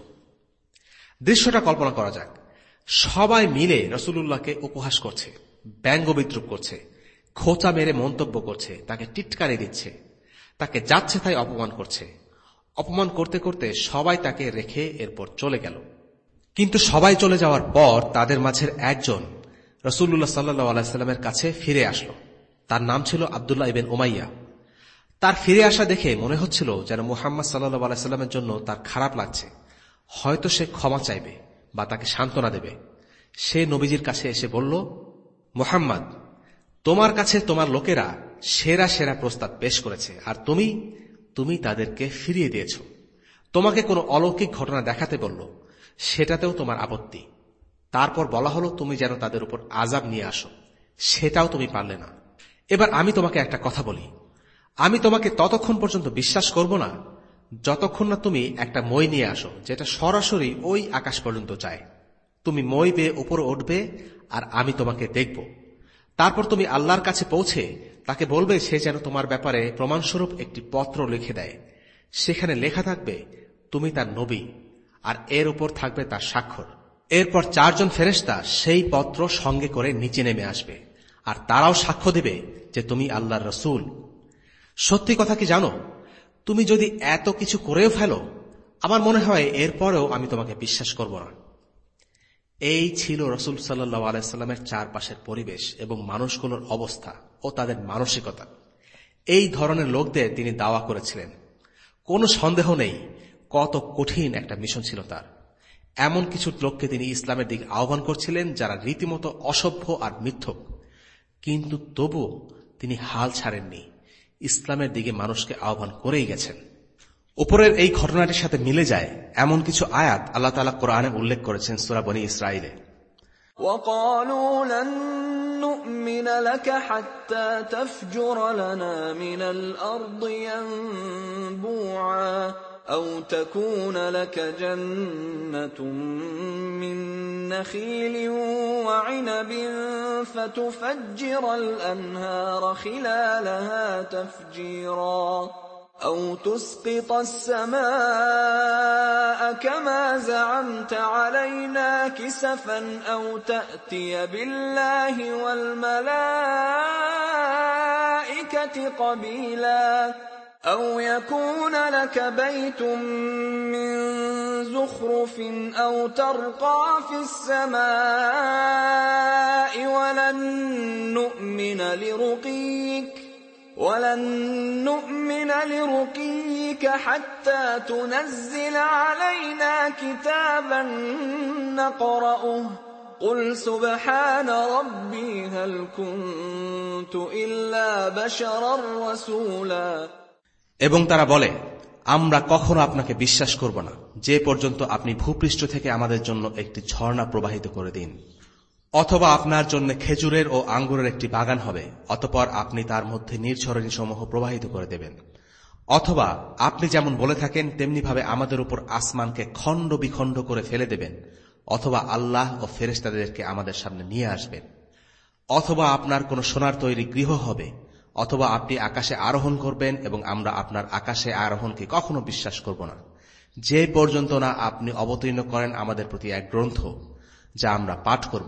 দৃশ্যটা কল্পনা করা যাক, সবাই মিলে রাসূলুল্লাহকে উপহাস করছে, ব্যঙ্গ বিদ্রুপ করছে, খোঁচা মেরে মন্তব্য করছে, তাকে টিটকারি দিচ্ছে, তাকে যাচ্ছে তাই অপমান করছে। অপমান করতে করতে সবাই তাকে রেখে এরপর চলে গেল। কিন্তু সবাই চলে যাওয়ার পর তাদের মাঝের একজন রাসূলুল্লাহ সাল্লাল্লাহু আলাইহি ওয়াসাল্লামের কাছে ফিরে আসলো। তার নাম ছিল আব্দুল্লাহ ইবনে উমাইয়া। তার ফিরে আসা দেখে মনে হচ্ছিল যেন মুহাম্মদ সাল্লাল্লাহু আলাইহি ওয়াসাল্লামের জন্য তার খারাপ লাগছে। হয়তো সে ক্ষমা চাইবে, বা তাকে সান্ত্বনা দেবে। সে নবীজির কাছে এসে বলল, মুহাম্মদ, তোমার কাছে তোমার লোকেরা সেরা সেরা প্রস্তাব পেশ করেছে, আর তুমি তুমি তাদেরকে ফিরিয়ে দিয়েছ। তোমাকে কোনো অলৌকিক ঘটনা দেখাতে বলল, সেটাতেও তোমার আপত্তি। তারপর বলা হলো তুমি যেন তাদের উপর আযাব নিয়ে আসো, সেটাও তুমি পারলে না। এবার আমি তোমাকে একটা কথা বলি, আমি তোমাকে ততক্ষণ পর্যন্ত বিশ্বাস করব না যতক্ষণ না তুমি একটা মই নিয়ে আসো যেটা সরাসরি ওই আকাশ পর্যন্ত যায়। তুমি মই বেয়ে উপরে উঠবে আর আমি তোমাকে দেখব। তারপর তুমি আল্লাহর কাছে পৌঁছে তাকে বলবে সে যেন তোমার ব্যাপারে প্রমাণস্বরূপ একটি পত্র লিখে দেয়। সেখানে লেখা থাকবে তুমি তার নবী, আর এর উপর থাকবে তার স্বাক্ষর। এরপর চারজন ফেরেশতা সেই পত্র সঙ্গে করে নিচে নেমে আসবে, আর তারাও সাক্ষ্য দেবে যে তুমি আল্লাহর রাসূল। সত্যি কথা কি জানো, তুমি যদি এত কিছু করেও ফেলো, আমার মনে হয় এরপরেও আমি তোমাকে বিশ্বাস করব না। এই ছিল রাসূল সাল্লাল্লাহু আলাইহি সাল্লামের চারপাশের পরিবেশ এবং মানুষগুলোর অবস্থা ও তাদের মানসিকতা। এই ধরনের লোকদের তিনি দাওয়া করেছিলেন। কোনো সন্দেহ নেই কত কঠিন একটা মিশন ছিল তার। এমন কিছু লোককে তিনি ইসলামের দিকে আহ্বান করছিলেন যারা রীতিমতো অসভ্য আর মিথ্যক, কিন্তু তবুও তিনি হাল ছাড়েননি, ইসলামের দিকে মানুষকে আহ্বান করেই গেছেন। উপরের এই ঘটনাটির সাথে মিলে যায় এমন কিছু আয়াত আল্লাহ তাআলা কোরআনে উল্লেখ করেছেন সূরা বনী ইসরাঈলে। وَقَالُوا لَن نُّؤْمِنَ لَكَ حَتَّى تَفْجُرَ لَنَا مِنَ الْأَرْضِ يَنبُوعًا أَوْ تَكُونَ لَكَ جَنَّةٌ مِّن نَّخِيلٍ وَعِنَبٍ فَتُفَجِّرَ الْأَنْهَارَ خِلَالَهَا تَفْجِيرًا أَوْ تُسْقِطَ السَّمَاءَ كَمَا زَعَمْتَ عَلَيْنَا كِسَفًا أَوْ تَأْتِيَ بِاللَّهِ وَالْمَلَائِكَةِ قَبِيلًا أَوْ يَكُونَ لَكَ بَيْتٌ مِّن زُخْرُفٍ أَوْ تَرْقَىٰ فِي السَّمَاءِ وَلَن نُّؤْمِنَ لِرُقِيِّكَ وَلَن نُّؤْمِنَ لِرُقِيِّكَ حَتَّىٰ تُنَزِّلَ عَلَيْنَا كِتَابًا نَّقْرَؤُهُ قُلْ سُبْحَانَ رَبِّي هَلْ كُنتُ إِلَّا بَشَرًا رَّسُولًا। এবং তারা বলে, আমরা কখনো আপনাকে বিশ্বাস করব না যে পর্যন্ত আপনি ভূপৃষ্ঠ থেকে আমাদের জন্য একটি ঝর্ণা প্রবাহিত করে দিন, অথবা আপনার জন্য খেজুরের ও আঙ্গুরের একটি বাগান হবে, অতঃপর আপনি তার মধ্যে নির্ঝরণী সমূহ প্রবাহিত করে দেবেন, অথবা আপনি যেমন বলে থাকেন তেমনি ভাবে আমাদের উপর আসমানকে খণ্ড বিখণ্ড করে ফেলে দেবেন, অথবা আল্লাহ ও ফেরেশতাদেরকে আমাদের সামনে নিয়ে আসবেন, অথবা আপনার কোন সোনার তৈরি গৃহ হবে, অথবা আপনি আকাশে আরোহণ করবেন এবং আমরা আপনার আকাশে আরোহণকে কখনো বিশ্বাস করব না যে পর্যন্ত না আপনি অবতীর্ণ করেন আমাদের প্রতি এক গ্রন্থ যা আমরা পাঠ করব।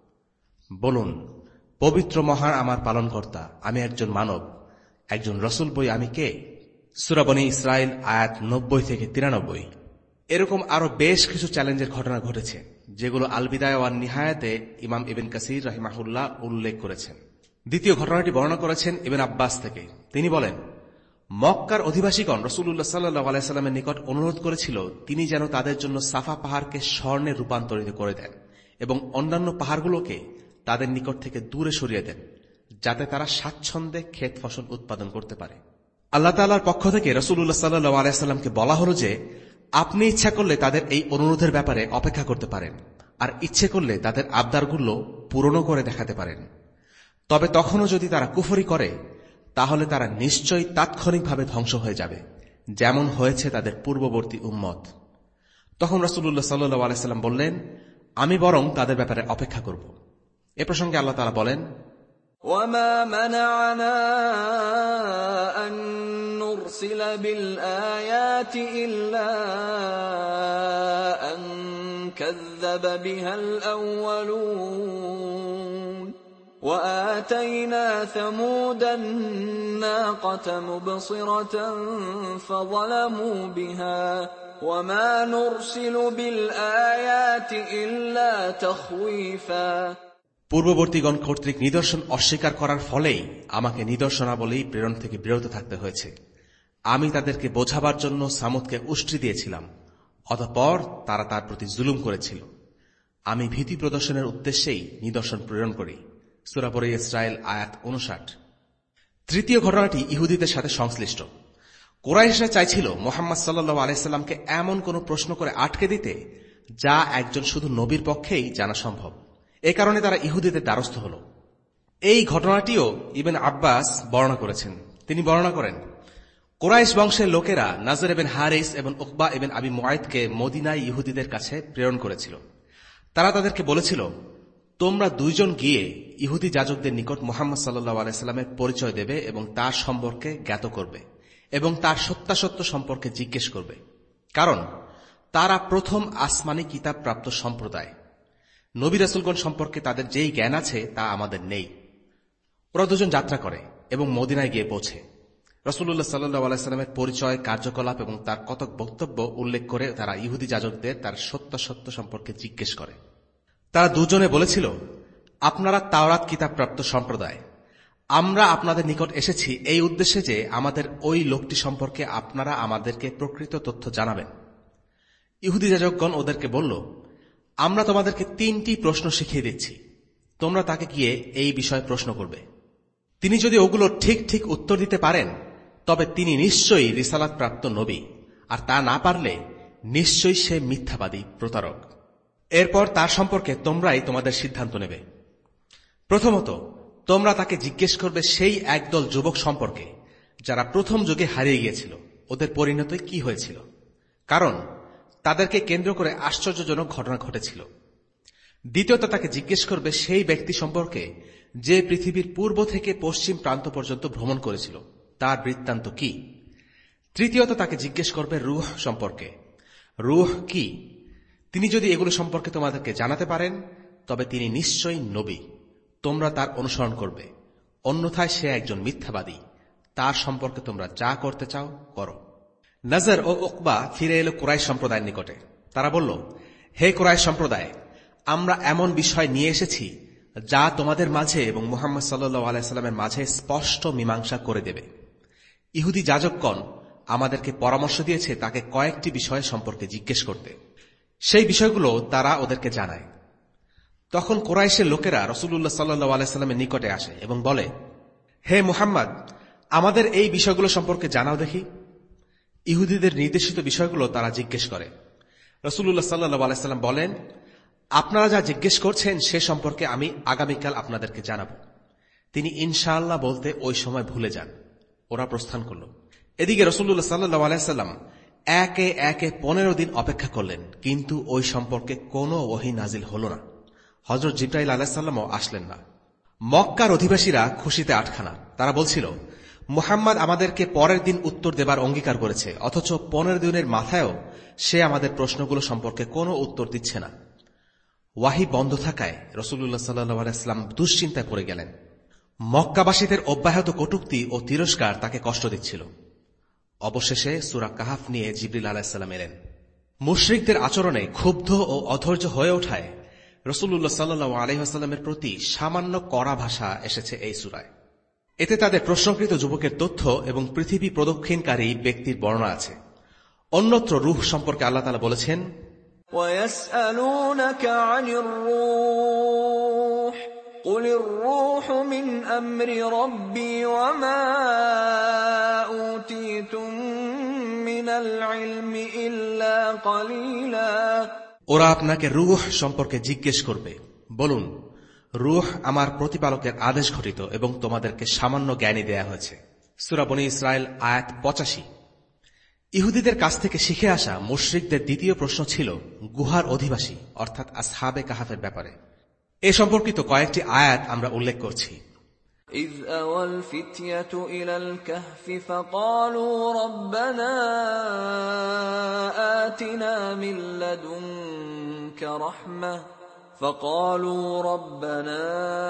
বলুন, পবিত্র মহান আমার পালনকর্তা, আমি একজন মানব, একজন রসুল বই আমি কে? সূরা বনী ইসরাঈল আয়াত নব্বই থেকে তিরানব্বই। এরকম আরো বেশ কিছু চ্যালেঞ্জের ঘটনা ঘটেছে যেগুলো আল বিদায়া ওয়ান নিহায়াতে ইমাম ইবনে কাসির রাহিমাহুল্লাহ উল্লেখ করেছেন। দ্বিতীয় ঘটনাটি বর্ণনা করেছেন ইবনে আব্বাস থেকে। তিনি বলেন, মক্কার অধিবাসীগণ রাসূলুল্লাহ সাল্লাল্লাহু আলাইহি সাল্লামের নিকট অনুরোধ করেছিল তিনি যেন তাদের জন্য সাফা পাহাড়কে স্বর্ণে রূপান্তরিত করে দেন এবং অন্যান্য পাহাড়গুলোকে তাদের নিকট থেকে দূরে সরিয়ে দেন, যাতে তারা স্বাচ্ছন্দ্যে ক্ষেত ফসল উৎপাদন করতে পারে। আল্লাহ তাআলার পক্ষ থেকে রাসূলুল্লাহ সাল্লাল্লাহু আলাইহি সাল্লামকে বলা হলো যে আপনি ইচ্ছা করলে তাদের এই অনুরোধের ব্যাপারে অপেক্ষা করতে পারেন, আর ইচ্ছে করলে তাদের আবদারগুলো পূরণ করে দেখাতে পারেন। তবে তখনও যদি তারা কুফরি করে তাহলে তারা নিশ্চয়ই তাৎক্ষণিকভাবে ধ্বংস হয়ে যাবে, যেমন হয়েছে তাদের পূর্ববর্তী উম্মত। তখন রাসূলুল্লাহ সাল্লাল্লাহু আলাইহি সাল্লাম বললেন, আমি বরং তাদের ব্যাপারে অপেক্ষা করব। এ প্রসঙ্গে আল্লাহ তাআলা বলেন, وَمَا مَنَعَنَا أَن نُّرْسِلَ بِالْآيَاتِ إِلَّا أَن كَذَّبَ بِهَا الْأَوَّلُونَ وَآتَيْنَا ثَمُودَ النَّاقَةَ مُبْصِرَةً فَظَلَمُوا بِهَا وَمَا نُرْسِلُ بِالْآيَاتِ إِلَّا تَخْوِيفًا। পূর্ববর্তীগণ কর্তৃক নিদর্শন অস্বীকার করার ফলেই আমাকে নিদর্শনাবলী প্রেরণ থেকে বিরত থাকতে হয়েছে। আমি তাদেরকে বোঝাবার জন্য সামুদকে উষ্ট্রি দিয়েছিলাম, অতঃপর তারা তার প্রতি জুলুম করেছিল। আমি ভীতি প্রদর্শনের উদ্দেশ্যেই নিদর্শন প্রেরণ করি। সূরা বনী ইসরাইল আয়াত উনষাট। তৃতীয় ঘটনাটি ইহুদিদের সাথে সংশ্লিষ্ট। কুরাইশরা চাইছিল মুহাম্মদ সাল্লাল্লাহু আলাইহি সাল্লামকে এমন কোন প্রশ্ন করে আটকে দিতে যা একজন শুধু নবীর পক্ষেই জানা সম্ভব। এ কারণে তারা ইহুদিদের দ্বারস্থ হল। এই ঘটনাটিও ইবনে আব্বাস বর্ণনা করেছেন। তিনি বর্ণনা করেন, কুরাইশ বংশের লোকেরা নাজর ইবনে হারিস এবং উকবা ইবনে আবি মুআইতকে মদিনায় ইহুদিদের কাছে প্রেরণ করেছিল। তারা তাদেরকে বলেছিল, তোমরা দুইজন গিয়ে ইহুদি যাজকদের নিকট মুহাম্মদ সাল্লাল্লাহু আলাইহি সাল্লামের পরিচয় দেবে এবং তার সম্পর্কে জ্ঞাত করবে এবং তার সত্যাসত্য সম্পর্কে জিজ্ঞেস করবে, কারণ তারা প্রথম আসমানি কিতাব প্রাপ্ত সম্প্রদায়। নবী রাসূলগণ সম্পর্কে তাদের যেই জ্ঞান আছে তা আমাদের নেই। ওরা দুজন যাত্রা করে এবং মদিনায় গিয়ে পৌঁছে রাসূলুল্লাহ সাল্লাল্লাহু আলাইহি সাল্লামের পরিচয়, কার্যকলাপ এবং তার কতক বক্তব্য উল্লেখ করে তারা ইহুদি যাজকদের তার সত্যাসত্য সম্পর্কে জিজ্ঞেস করে। তারা দুজনে বলেছিল, আপনারা তাওরাত কিতাবপ্রাপ্ত সম্প্রদায়। আমরা আপনাদের নিকট এসেছি এই উদ্দেশ্যে যে আমাদের ওই লোকটি সম্পর্কে আপনারা আমাদেরকে প্রকৃত তথ্য জানাবেন। ইহুদি যাজকগণ ওদেরকে বলল, আমরা তোমাদেরকে তিনটি প্রশ্ন শিখিয়ে দিচ্ছি, তোমরা তাকে গিয়ে এই বিষয়ে প্রশ্ন করবে। তিনি যদি ওগুলো ঠিক ঠিক উত্তর দিতে পারেন তবে তিনি নিশ্চয়ই রিসালাত প্রাপ্ত নবী, আর তা না পারলে নিশ্চয়ই সে মিথ্যাবাদী প্রতারক। এরপর তার সম্পর্কে তোমরাই তোমাদের সিদ্ধান্ত নেবে। প্রথমত, তোমরা তাকে জিজ্ঞেস করবে সেই একদল যুবক সম্পর্কে যারা প্রথম যুগে হারিয়ে গিয়েছিল, ওদের পরিণতি কি হয়েছিল, কারণ তাদেরকে কেন্দ্র করে আশ্চর্যজনক ঘটনা ঘটেছিল। দ্বিতীয়ত, তাকে জিজ্ঞেস করবে সেই ব্যক্তি সম্পর্কে যে পৃথিবীর পূর্ব থেকে পশ্চিম প্রান্ত পর্যন্ত ভ্রমণ করেছিল, তার বৃত্তান্ত কি। তৃতীয়ত, তাকে জিজ্ঞেস করবে রূহ সম্পর্কে। রূহ কি? তিনি যদি এগুলো সম্পর্কে তোমাদেরকে জানাতে পারেন তবে তিনি নিশ্চয়ই নবী, তোমরা তার অনুসরণ করবে, অন্যথায় সে একজন মিথ্যাবাদী, তার সম্পর্কে তোমরা যা করতে চাও করো। নজর ও উকবা ফিরে এলো কুরাইশ সম্প্রদায়ের নিকটে। তারা বলল, হে কুরাইশ সম্প্রদায়, আমরা এমন বিষয় নিয়ে এসেছি যা তোমাদের মাঝে এবং মুহাম্মদ সাল্লাল্লাহু আলাইহি সাল্লামের মাঝে স্পষ্ট মীমাংসা করে দেবে। ইহুদি যাজকগণ আমাদেরকে পরামর্শ দিয়েছে তাকে কয়েকটি বিষয় সম্পর্কে জিজ্ঞেস করতে। সেই বিষয়গুলো তারা ওদেরকে জানায়। তখন কুরাইশের লোকেরা রাসূলুল্লাহ সাল্লাল্লাহু আলাইহি সাল্লামের নিকটে আসে এবং বলে, হে মুহাম্মদ, আমাদের এই বিষয়গুলো সম্পর্কে জানাও দেখি। ইহুদিদের নির্দেশিত বিষয়গুলো তারা জিজ্ঞেস করে। রাসূলুল্লাহ সাল্লাল্লাহু আলাইহি সাল্লাম বলেন, আপনারা যা জিজ্ঞেস করছেন সে সম্পর্কে আমি আগামীকাল আপনাদেরকে জানাব। তিনি ইনশাআল্লাহ বলতে ওই সময় ভুলে যান। ওরা প্রস্থান করল। এদিকে রাসূলুল্লাহ সাল্লাল্লাহু আলাইহি সাল্লাম একে একে পনেরো দিন অপেক্ষা করলেন, কিন্তু ওই সম্পর্কে কোনো ওহী নাজিল হল না। হযরত জিবরাইল আলাইহিস সালামও আসলেন না। মক্কার অধিবাসীরা খুশিতে আটখানা। তারা বলছিল, মুহাম্মদ আমাদেরকে পরের দিন উত্তর দেবার অঙ্গীকার করেছে, অথচ পনেরো দিনের মাথায়ও সে আমাদের প্রশ্নগুলো সম্পর্কে কোনো উত্তর দিচ্ছে না। ওয়াহি বন্ধ থাকায় রাসূলুল্লাহ সাল্লাল্লাহু আলাইহি ওয়াসাল্লাম দুশ্চিন্তায় পড়ে গেলেন। মক্কাবাসীদের অব্যাহত কটূক্তি ও তিরস্কার তাকে কষ্ট দিচ্ছিল। অবশেষে সূরা কাহাফ নিয়ে জিবরিল আলাইহিস সালাম এলেন। মুশরিকদের আচরণে ক্ষুব্ধ ও অধৈর্য হয়ে ওঠায় রাসূলুল্লাহ সাল্লাল্লাহু আলাইহি ওয়াসাল্লামের প্রতি সামান্য কড়া ভাষা এসেছে এই সূরায়। এতে তাদের প্রশ্নকৃত যুবকের তথ্য এবং পৃথিবী প্রদক্ষিণকারী ব্যক্তির বর্ণনা আছে। অন্যত্র রূহ সম্পর্কে আল্লাহ তাআলা বলেছেন, وَيَسْأَلُونَكَ عَنِ الرُّوحِ قُلِ الرُّوحُ مِنْ أَمْرِ رَبِّي وَمَا أُوتِيتُم مِّنَ الْعِلْمِ إِلَّا قَلِيلًا। ওরা আপনাকে রূহ সম্পর্কে জিজ্ঞেস করবে, বলুন, রূহ আমার প্রতিপালকের আদেশ ঘটিত এবং তোমাদেরকে সামান্য জ্ঞানই দেয়া হয়েছে। সূরা বনী ইসরাইল আয়াত পঁচাশি। ইহুদিদের কাছ থেকে শিখে আসা মুশরিকদের দ্বিতীয় প্রশ্ন ছিল গুহার অধিবাসী অর্থাৎ আসহাবে কাহাফের ব্যাপারে। এ সম্পর্কিত কয়েকটি আয়াত আমরা উল্লেখ করছি। إذ أوى الفتية إلى الكهف فقالوا ربنا آتنا من لدنك رحمة فقالوا ربنا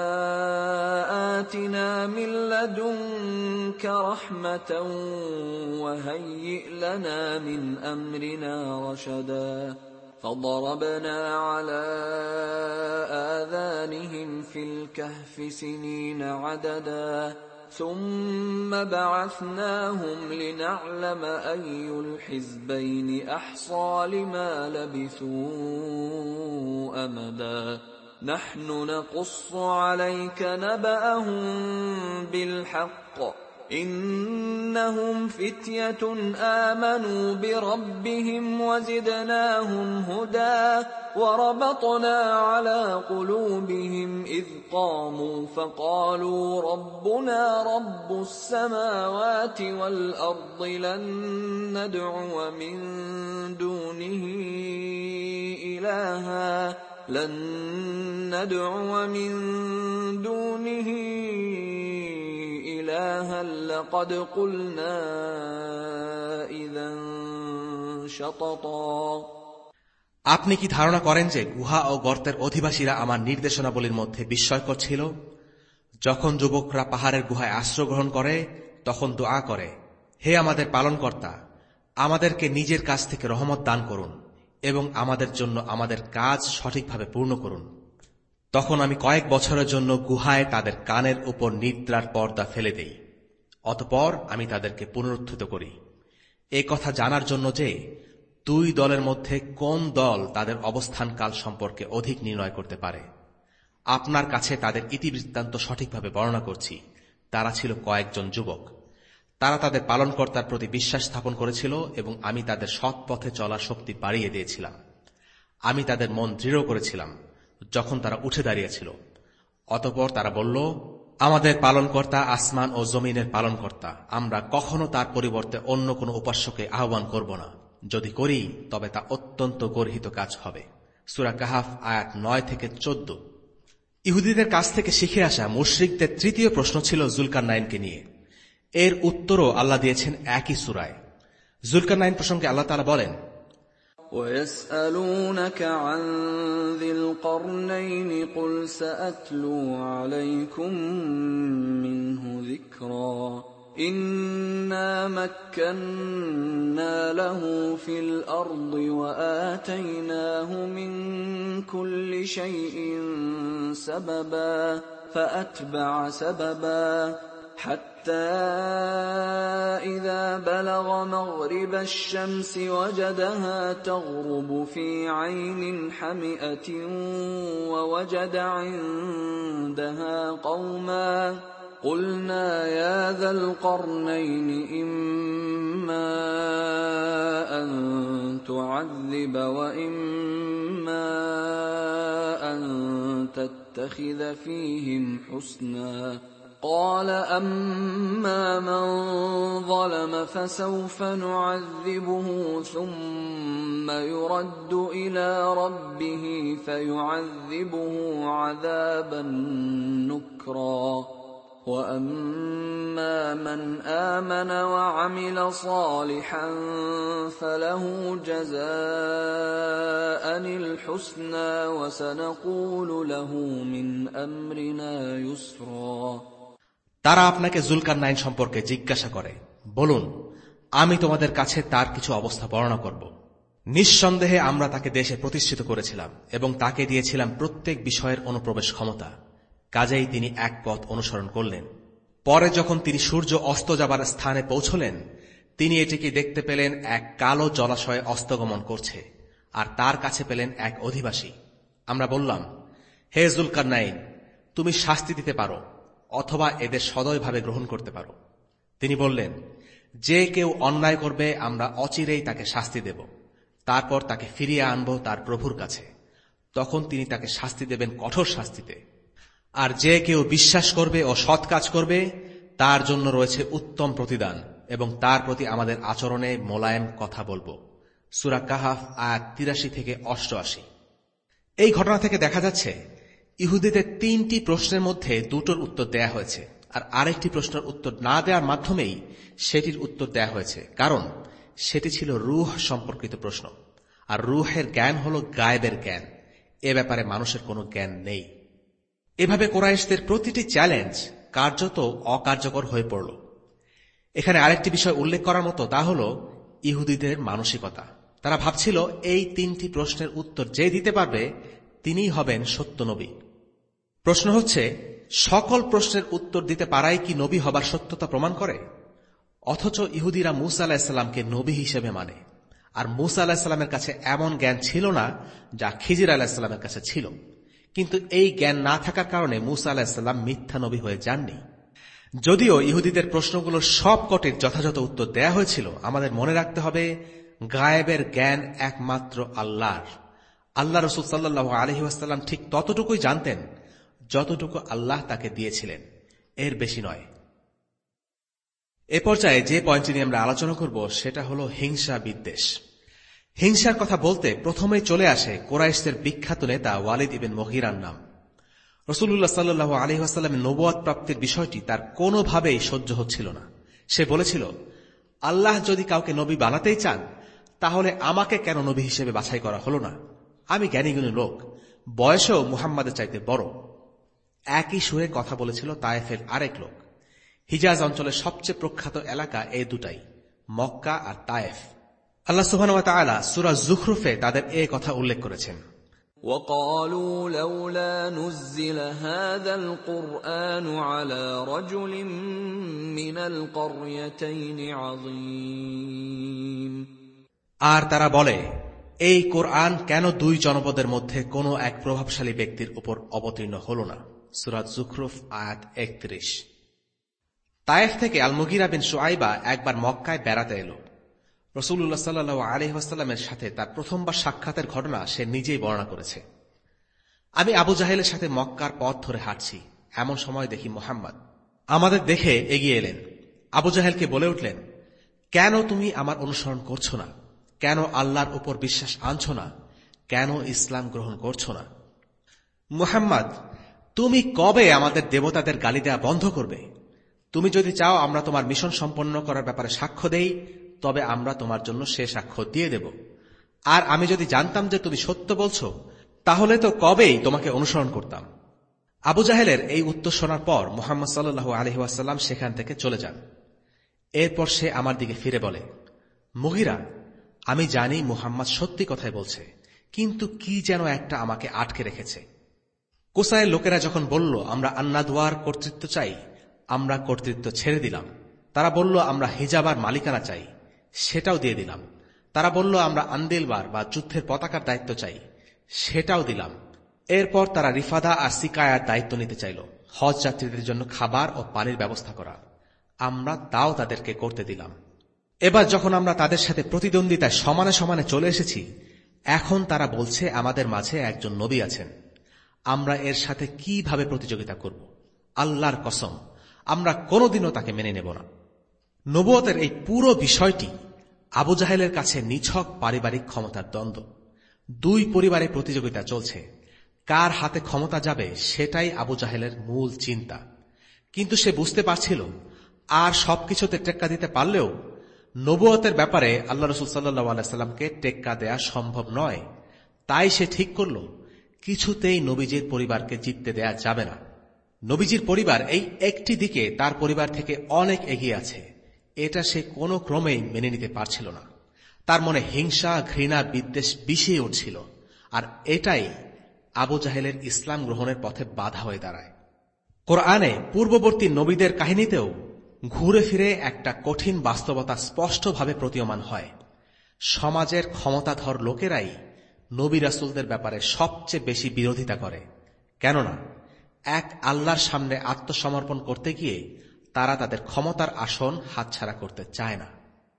آتنا من لدنك رحمة وهيئ لنا من أمرنا رشدا فضربنا على آذانهم في الكهف سنين عددا ثم بعثناهم لنعلم أي الحزبين أحصى لما لبثوا أمدا نحن نقص عليك نبأهم بالحق إنهم فتية آمنوا بربهم وزدناهم هدى وربطنا على قلوبهم إذ قاموا فقالوا ربنا رب السماوات والأرض لن ندعو من دونه إلها لن ندعو من دونه إلها لقد قلنا إذا شططا আপনি কি ধারণা করেন যে গুহা ও গর্তের অধিবাসীরা আমার নির্দেশনাবলীর মধ্যে বিস্ময়কর ছিল? যখন যুবকরা পাহাড়ের গুহায় আশ্রয় গ্রহণ করে তখন দোয়া করে, হে আমাদের পালনকর্তা, আমাদেরকে নিজের কাছ থেকে রহমত দান করুন এবং আমাদের জন্য আমাদের কাজ সঠিকভাবে পূর্ণ করুন। তখন আমি কয়েক বছরের জন্য গুহায় তাদের কানের উপর নিদ্রার পর্দা ফেলে দেই, অতঃপর আমি তাদেরকে পুনরুত্থিত করি, এ কথা জানার জন্য যে দুই দলের মধ্যে কোন দল তাদের অবস্থানকাল সম্পর্কে অধিক নির্ণয় করতে পারে। আপনার কাছে তাদের ইতিবৃত্তান্ত সঠিকভাবে বর্ণনা করছি। তারা ছিল কয়েকজন যুবক। তারা তাদের পালনকর্তার প্রতি বিশ্বাস স্থাপন করেছিল এবং আমি তাদের সৎ পথে চলার শক্তি বাড়িয়ে দিয়েছিলাম। আমি তাদের মন দৃঢ় করেছিলাম যখন তারা উঠে দাঁড়িয়েছিল। অতঃপর তারা বলল, আমাদের পালনকর্তা আসমান ও জমিনের পালনকর্তা, আমরা কখনো তার পরিবর্তে অন্য কোনো উপাস্যকে আহ্বান করব না। যদি করি তবে তা অত্যন্ত গর্হিত কাজ হবে। সূরা কাহাফ আয়াত নয় থেকে চোদ্দ। ইহুদিদের কাছ থেকে শিখে আসা মুশরিকদের তৃতীয় প্রশ্ন ছিল যুলকারনাইনকে নিয়ে। এর উত্তরও আল্লাহ দিয়েছেন একই সূরায়। যুলকারনাইন প্রসঙ্গে আল্লাহ তাআলা বলেন, وَيَسْأَلُونَكَ عَنْ ذِي الْقَرْنَيْنِ قُلْ سَأَتْلُو عَلَيْكُمْ مِنْهُ ذِكْرًا إِنَّا مَكَّنَّا لَهُ فِي الْأَرْضِ وَآتَيْنَاهُ مِنْ كُلِّ شَيْءٍ سَبَبًا فَأَتْبَعَ سَبَبًا حتى إذا بلغ مغرب الشمس وجدها تغرب في عين حمئة ووجد عندها قوما قلنا يا ذا القرنين إما أن تعذب وإما أن تتخذ فيهم حسنا قال أما من ظلم فسوف نعذبه ثم يرد إلى ربه فيعذبه عذابا نكرا وأما من آمن وعمل صالحا فله جزاء الحسنى وسنقول له من أمرنا يسرا। তারা আপনাকে যুলকারনাইন সম্পর্কে জিজ্ঞাসা করে, বলুন, আমি তোমাদের কাছে তার কিছু অবস্থা বর্ণনা করব। নিঃসন্দেহে আমরা তাকে দেশে প্রতিষ্ঠিত করেছিলাম এবং তাকে দিয়েছিলাম প্রত্যেক বিষয়ের অনুপ্রবেশ ক্ষমতা। কাজেই তিনি এক পথ অনুসরণ করলেন। পরে যখন তিনি সূর্য অস্ত যাবার স্থানে পৌঁছলেন, তিনি এটিকে দেখতে পেলেন এক কালো জলাশয়ে অস্তগমন করছে, আর তার কাছে পেলেন এক অধিবাসী। আমরা বললাম, হে যুলকারনাইন, তুমি শাস্তি দিতে পারো অথবা এদের সদয়ভাবে গ্রহণ করতে পারো। তিনি বললেন, যে কেউ অন্যায় করবে আমরা অচিরেই তাকে শাস্তি দেব, তারপর তাকে ফিরিয়ে আনব তার প্রভুর কাছে। তখন তিনি তাকে শাস্তি দেবেন কঠোর শাস্তিতে। আর যে কেউ বিশ্বাস করবে ও সৎ কাজ করবে তার জন্য রয়েছে উত্তম প্রতিদান এবং তার প্রতি আমাদের আচরণে মোলায়েম কথা বলবো। সূরা কাহাফ আয়াত তিরাশি থেকে অষ্টআশি। এই ঘটনা থেকে দেখা যাচ্ছে ইহুদিদের তিনটি প্রশ্নের মধ্যে দুটোর উত্তর দেয়া হয়েছে, আর আরেকটি প্রশ্নের উত্তর না দেওয়ার মাধ্যমেই সেটির উত্তর দেয়া হয়েছে, কারণ সেটি ছিল রূহ সম্পর্কিত প্রশ্ন, আর রূহের জ্ঞান হল গায়েবের জ্ঞান। এ ব্যাপারে মানুষের কোনো জ্ঞান নেই। এভাবে কুরাইশদের প্রতিটি চ্যালেঞ্জ কার্যত অকার্যকর হয়ে পড়ল। এখানে আরেকটি বিষয় উল্লেখ করার মতো, তা হল ইহুদিদের মানসিকতা। তারা ভাবছিল এই তিনটি প্রশ্নের উত্তর যে দিতে পারবে তিনিই হবেন সত্য নবী। প্রশ্ন হচ্ছে, সকল প্রশ্নের উত্তর দিতে পারাই কি নবী হবার সত্যতা প্রমাণ করে? অথচ ইহুদিরা মূসা আলাহিসাল্লামকে নবী হিসেবে মানে, আর মূসা আলাহিসাল্লামের কাছে এমন জ্ঞান ছিল না যা খিজির আলাহিসাল্লামের কাছে ছিল। কিন্তু এই জ্ঞান না থাকার কারণে মূসা আলাহিসাল্লাম মিথ্যা নবী হয়ে যাননি। যদিও ইহুদিদের প্রশ্নগুলোর সব কটির যথাযথ উত্তর দেয়া হয়েছিল, আমাদের মনে রাখতে হবে গায়েবের জ্ঞান একমাত্র আল্লাহর। আল্লাহ রাসূল সাল্লাল্লাহু আলাইহি ওয়াসাল্লাম ঠিক ততটুকুই জানতেন যতটুকু আল্লাহ তাকে দিয়েছিলেন, এর বেশি নয়। এ পর্যায়ে যে পয়েন্টটি নিয়ে আমরা আলোচনা করব সেটা হলো হিংসা বিদ্বেষ। হিংসার কথা বলতে প্রথমেই চলে আসে কুরাইশদের বিখ্যাত নেতা ওয়ালিদ ইবনে মুগীরার নাম। রাসূলুল্লাহ সাল্লাল্লাহু আলাইহি ওয়াসাল্লামের নবুয়ত প্রাপ্তির বিষয়টি তার কোনোভাবেই সহ্য হচ্ছিল না। সে বলেছিল, আল্লাহ যদি কাউকে নবী বানাতেই চান তাহলে আমাকে কেন নবী হিসেবে বাছাই করা হলো না? আমি জ্ঞানীগুণী লোক, বয়সেও মুহাম্মাদের চাইতে বড়। একই সুরে কথা বলেছিল তায়েফের আরেক লোক। হিজাজ অঞ্চলের সবচেয়ে প্রখ্যাত এলাকা এই দুটাই, মক্কা আর তায়েফ। আল্লাহ সুবহানাহু ওয়া তাআলা সূরা যুখরুফে তাদের এই কথা উল্লেখ করেছেন। وَقَالُوا لَوْلَا نُزِّلَ هَذَا الْقُرْآنُ عَلَى رَجُلٍ مِّنَ الْقَرْيَتَيْنِ عَظِيمٍ। আর তারা বলে, এই কোরআন কেন দুই জনপদের মধ্যে কোনো এক প্রভাবশালী ব্যক্তির উপর অবতীর্ণ হল না? সূরা যুখরুফ আয়াত একত্রিশ। তায়েফ থেকে আল মুগীরা বিন শুআইবা একবার মক্কায় বেড়াতে এলো। রাসূলুল্লাহ সাল্লাল্লাহু আলাইহি ওয়াসাল্লামের সাথে তার প্রথমবার সাক্ষাতের ঘটনা সে নিজেই বর্ণনা করেছে। আমি আবু জাহেলের সাথে মক্কার পথ ধরে হাঁটছি, এমন সময় দেখি মুহাম্মদ আমাদের দেখে এগিয়ে এলেন। আবু জাহেলকে বলে উঠলেন, কেন তুমি আমার অনুসরণ করছো না? কেন আল্লাহর উপর বিশ্বাস আনছো না? কেন ইসলাম গ্রহণ করছো না? মুহাম্মদ, তুমি কবে আমাদের দেবতাদের গালি দেয়া বন্ধ করবে? তুমি যদি চাও আমরা তোমার মিশন সম্পন্ন করার ব্যাপারে সাক্ষ্য দেই, তবে আমরা তোমার জন্য সে সাক্ষ্য দিয়ে দেব। আর আমি যদি জানতাম যে তুমি সত্য বলছো, তাহলে তো কবেই তোমাকে অনুসরণ করতাম। আবু জাহেলের এই উত্তর শোনার পর মুহাম্মদ সাল্লাল্লাহু আলাইহি ওয়াসাল্লাম সেখান থেকে চলে যান। এরপর সে আমার দিকে ফিরে বলে, মুগীরা, আমি জানি মুহাম্মদ সত্যি কথাই বলছে, কিন্তু কি যেন একটা আমাকে আটকে রেখেছে। কুসাইয়ের লোকেরা যখন বলল আমরা আন্নাদওয়ার কর্তৃত্ব চাই, আমরা কর্তৃত্ব ছেড়ে দিলাম। তারা বলল আমরা হিজাবার মালিকানা চাই, সেটাও দিয়ে দিলাম। তারা বলল আমরা আন্দিলবার বা যুদ্ধের পতাকার দায়িত্ব চাই, সেটাও দিলাম। এরপর তারা রিফাদা আর সিকায়ার দায়িত্ব নিতে চাইল, হজ যাত্রীদের জন্য খাবার ও পানির ব্যবস্থা করা। আমরা তাও তাদেরকে করতে দিলাম। এবার যখন আমরা তাদের সাথে প্রতিদ্বন্দ্বিতায় সমানে সমানে চলে এসেছি, এখন তারা বলছে আমাদের মাঝে একজন নবী আছেন, আমরা এর সাথে কিভাবে প্রতিযোগিতা করব? আল্লাহর কসম, আমরা কোনোদিনও তাকে মেনে নেব না। নবুয়তের এই পুরো বিষয়টি আবু জাহেলের কাছে নিছক পারিবারিক ক্ষমতার দ্বন্দ্ব। দুই পরিবারে প্রতিযোগিতা চলছে, কার হাতে ক্ষমতা যাবে সেটাই আবু জাহেলের মূল চিন্তা। কিন্তু সে বুঝতে পারছিল আর সবকিছুতে টেক্কা দিতে পারলেও নবুয়তের ব্যাপারে আল্লাহ রাসূল সাল্লাল্লাহু আলাইহি সাল্লামকে টেক্কা দেয়া সম্ভব নয়। তাই সে ঠিক করল কিছুতেই নবীজির পরিবারকে জিততে দেয়া যাবে না। নবীজির পরিবার এই একটি দিকে তার পরিবার থেকে অনেক এগিয়ে আছে, এটা সে কোনো ক্রমেই মেনে নিতে পারছিল না। তার মনে হিংসা, ঘৃণা, বিদ্বেষ বিষিয়ে উঠছিল, আর এটাই আবু জাহেলের ইসলাম গ্রহণের পথে বাধা হয়ে দাঁড়ায়। কোরআনে পূর্ববর্তী নবীদের কাহিনীতেও ঘুরে ফিরে একটা কঠিন বাস্তবতা স্পষ্টভাবে প্রতীয়মান হয়। সমাজের ক্ষমতাধর লোকেরাই নবী রাসূলদের ব্যাপারে সবচেয়ে বেশি বিরোধিতা করে, কেননা এক আল্লাহর সামনে আত্মসমর্পণ করতে গিয়ে তারা তাদের ক্ষমতার আসন হাতছাড়া করতে চায় না।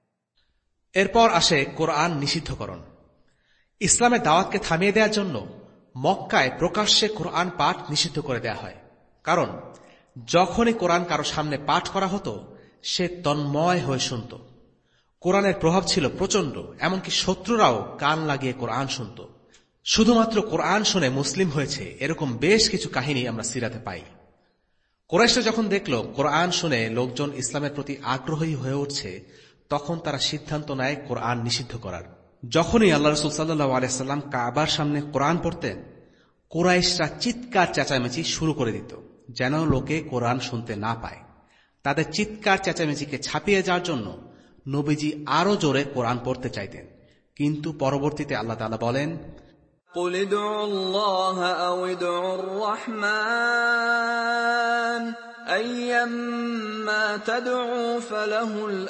এরপর আসে কোরআন নিষিদ্ধকরণ। ইসলামের দাওয়াতকে থামিয়ে দেওয়ার জন্য মক্কায় প্রকাশ্যে কোরআন পাঠ নিষিদ্ধ করে দেয়া হয়। কারণ যখনই কোরআন কারো সামনে পাঠ করা হতো, সে তন্ময় হয়ে শুনত। কোরআনের প্রভাব ছিল প্রচন্ড, এমনকি শত্রুরাও কান লাগিয়ে কোরআন শুনত। শুধুমাত্র কোরআন শুনে মুসলিম হয়েছে এরকম বেশ কিছু কাহিনী আমরা সিরাতে পাই। কুরাইশরা যখন দেখল কোরআন শুনে লোকজন ইসলামের প্রতি আগ্রহী হয়ে উঠছে, তখন তারা সিদ্ধান্ত নেয় কোরআন নিষিদ্ধ করার। যখনই আল্লাহ রাসূল সাল্লাল্লাহু আলাইহি সাল্লাম কাবার সামনে কোরআন পড়তেন, কুরাইশরা চিৎকার চেঁচামেচি শুরু করে দিত, যেন লোকে কোরআন শুনতে না পায়। তাদের চিৎকার চেঁচামেচিকে ছাপিয়ে যাওয়ার জন্য নবীজি আরো জোরে কোরআন পড়তে চাইতেন, কিন্তু পরবর্তীতে আল্লাহ তাআলা বলেন, قُلِ ادْعُوا اللَّهَ أَوِ ادْعُوا الرَّحْمَنَ أيما تدعوا فله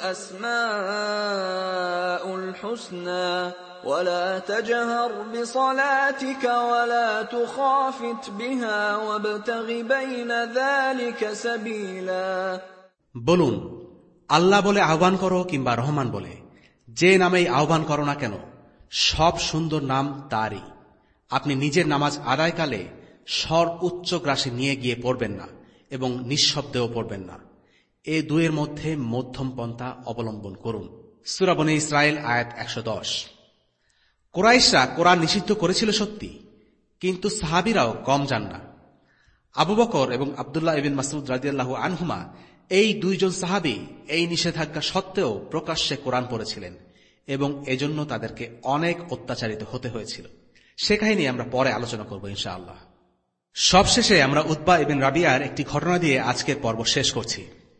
الأسماء الحسنى ولا تجهر بصلاتك ولا تخافت بها وابتغ بين ذلك سبيلا। বলুন, আল্লাহ বলে আহ্বান করো কিংবা রহমান বলে, যে নামেই আহ্বান করো না কেন, সব সুন্দর নাম তারই। আপনি নিজের নামাজ আদায়কালে স্বর উচ্চ গ্রাসে নিয়ে গিয়ে পড়বেন না এবং নিঃশব্দেও পড়বেন না। এ দুয়ের মধ্যে মধ্যম পন্থা অবলম্বন করুন। সূরা বনী ইসরাঈল আয়াত একশো দশ। কুরাইশরা কোরআন নিষিদ্ধ করেছিল সত্যি, কিন্তু সাহাবীরাও কম যান না। আবু বকর এবং আব্দুল্লাহ ইবনে মাসউদ রাদিয়াল্লাহু আনহুমা এই দুইজন সাহাবী এই নিষেধাজ্ঞা সত্ত্বেও প্রকাশ্যে কোরআন পড়েছিলেন এবং এজন্য তাদেরকে অনেক অত্যাচারিত হতে হয়েছিল। সে কাহিনী আমরা পরে আলোচনা করব ইনশাআল্লাহ। সবশেষে আমরা উতবা ইবনে রাবিয়ার একটি ঘটনা দিয়ে আজকের পর্ব শেষ করছি।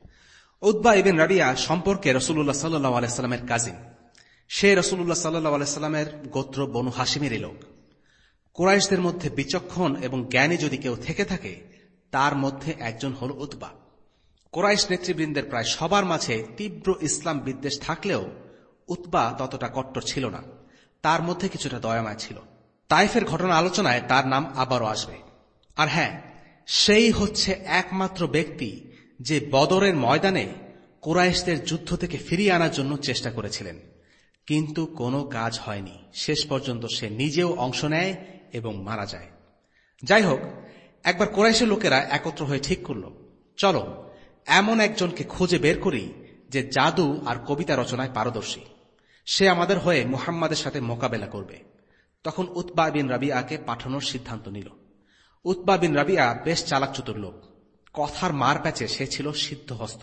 উতবা ইবনে রাবিয়া সম্পর্কে রাসূলুল্লাহ সাল্লাল্লাহু আলাইহি সাল্লামের কাজিন। সে রাসূলুল্লাহ সাল্লাল্লাহু আলাইহি সাল্লামের গোত্র বনু হাশিমেরই লোক। কুরাইশদের মধ্যে বিচক্ষণ এবং জ্ঞানী যদি কেউ থেকে থাকে, তার মধ্যে একজন হল উতবা। কুরাইশ নেতৃবৃন্দের প্রায় সবার মাঝে তীব্র ইসলাম বিদ্বেষ থাকলেও উতবা ততটা কট্টর ছিল না। তার মধ্যে কিছুটা দয়াময় ছিল। তাইফের ঘটনা আলোচনায় তার নাম আবারও আসবে। আর হ্যাঁ, সেই হচ্ছে একমাত্র ব্যক্তি যে বদরের ময়দানে কুরাইশদের যুদ্ধ থেকে ফিরিয়ে আনার জন্য চেষ্টা করেছিলেন, কিন্তু কোনো কাজ হয়নি। শেষ পর্যন্ত সে নিজেও অংশ নেয় এবং মারা যায়। যাই হোক, একবার কুরাইশের লোকেরা একত্র হয়ে ঠিক করল, চলো এমন একজনকে খুঁজে বের করি যে জাদু আর কবিতা রচনায় পারদর্শী। সে আমাদের হয়ে মুহাম্মাদের সাথে মোকাবেলা করবে। তখন উতবা বিন রাবিয়াকে পাঠানোর সিদ্ধান্ত নিল। উতবা বিন রাবিয়া বেশ চালাকচতুর লোক। কথার মার প্যাচে সে ছিল সিদ্ধহস্ত।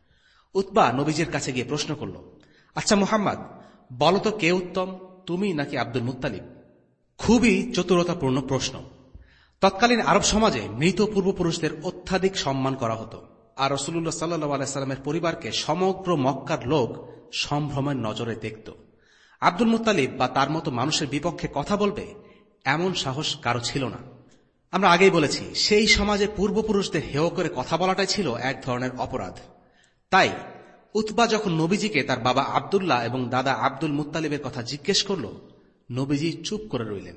উতবা নবীজির কাছে গিয়ে প্রশ্ন করল, আচ্ছা মুহাম্মদ, বলো তো কে উত্তম, তুমি নাকি আব্দুল মুত্তালিব? খুবই চতুরতাপূর্ণ প্রশ্ন। তৎকালীন আরব সমাজে মৃত পূর্বপুরুষদের অত্যাধিক সম্মান করা হতো, আর রাসূলুল্লাহ সাল্লাল্লাহু আলাইহি সাল্লামের পরিবারকে সমগ্র মক্কার লোক সম্ভ্রমের নজরে দেখত। আব্দুল মুত্তালিব বা তার মতো মানুষের বিপক্ষে কথা বলবে এমন সাহস কারো ছিল না। আমরা আগেই বলেছি, সেই সমাজে পূর্বপুরুষদের হেয় করে কথা বলাটাই ছিল এক ধরনের অপরাধ। তাই উতবা যখন নবীজিকে তার বাবা আব্দুল্লাহ এবং দাদা আব্দুল মুত্তালিবের কথা জিজ্ঞেস করল, নবীজি চুপ করে রইলেন।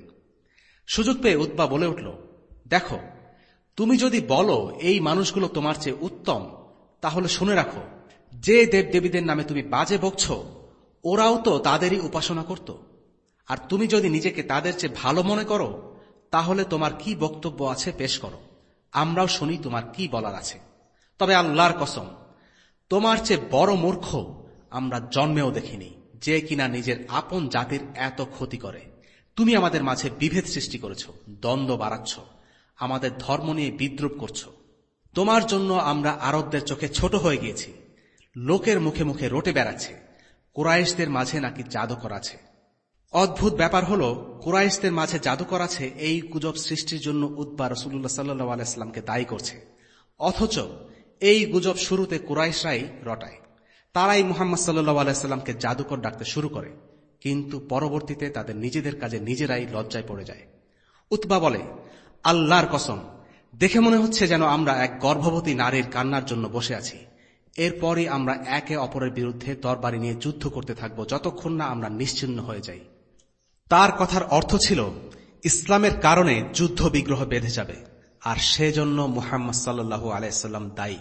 সুযোগ পেয়ে উতবা বলে উঠল, দেখো, তুমি যদি বলো এই মানুষগুলো তোমার চেয়ে উত্তম, তাহলে শুনে রাখো, যে দেবদেবীদের নামে তুমি বাজে বকছ, ওরাও তো তাদেরই উপাসনা করত। আর তুমি যদি নিজেকে তাদের চেয়ে ভালো মনে করো, তাহলে তোমার কি বক্তব্য আছে পেশ করো, আমরাও শুনি তোমার কি বলার আছে। তবে আল্লাহর কসম, তোমার চেয়ে বড় মূর্খ আমরা জন্মেও দেখিনি, যে কিনা নিজের আপন জাতির এত ক্ষতি করে। তুমি আমাদের মাঝে বিভেদ সৃষ্টি করেছ, দ্বন্দ্ব বাড়াচ্ছ, আমাদের ধর্ম নিয়ে বিদ্রুপ করছ। তোমার জন্য আমরা আরবদের চোখে ছোট হয়ে গিয়েছি। লোকের মুখে মুখে রটে বেড়াচ্ছে কুরাইশদের মাঝে নাকি জাদুকর আছে। অদ্ভুত ব্যাপার হল, কুরাইশদের মাঝে জাদুকর আছে এই গুজব সৃষ্টির জন্য উতবা রাসূলুল্লাহ সাল্লাল্লাহু আলাইহি সাল্লামকে দায়ী করছে। অথচ এই গুজব শুরুতে কুরাইশরাই রটায়। তারাই মুহাম্মদ সাল্লাল্লাহু আলাইহি সাল্লামকে জাদুকর ডাকতে শুরু করে, কিন্তু পরবর্তীতে তাদের নিজেদের কাজে নিজেরাই লজ্জায় পড়ে যায়। উতবা বলে, আল্লাহর কসম, দেখে মনে হচ্ছে যেন আমরা এক গর্ভবতী নারীর কান্নার জন্য বসে আছি। এরপরই আমরা একে অপরের বিরুদ্ধে তরবারি নিয়ে যুদ্ধ করতে থাকব, যতক্ষণ না আমরা নিশ্চিহ্ন হয়ে যাই। তার কথার অর্থ ছিল, ইসলামের কারণে যুদ্ধ বিগ্রহ বেঁধে যাবে, আর সেজন্য মুহাম্মদ সাল্লাল্লাহু আলাইহি সাল্লাম দায়ী।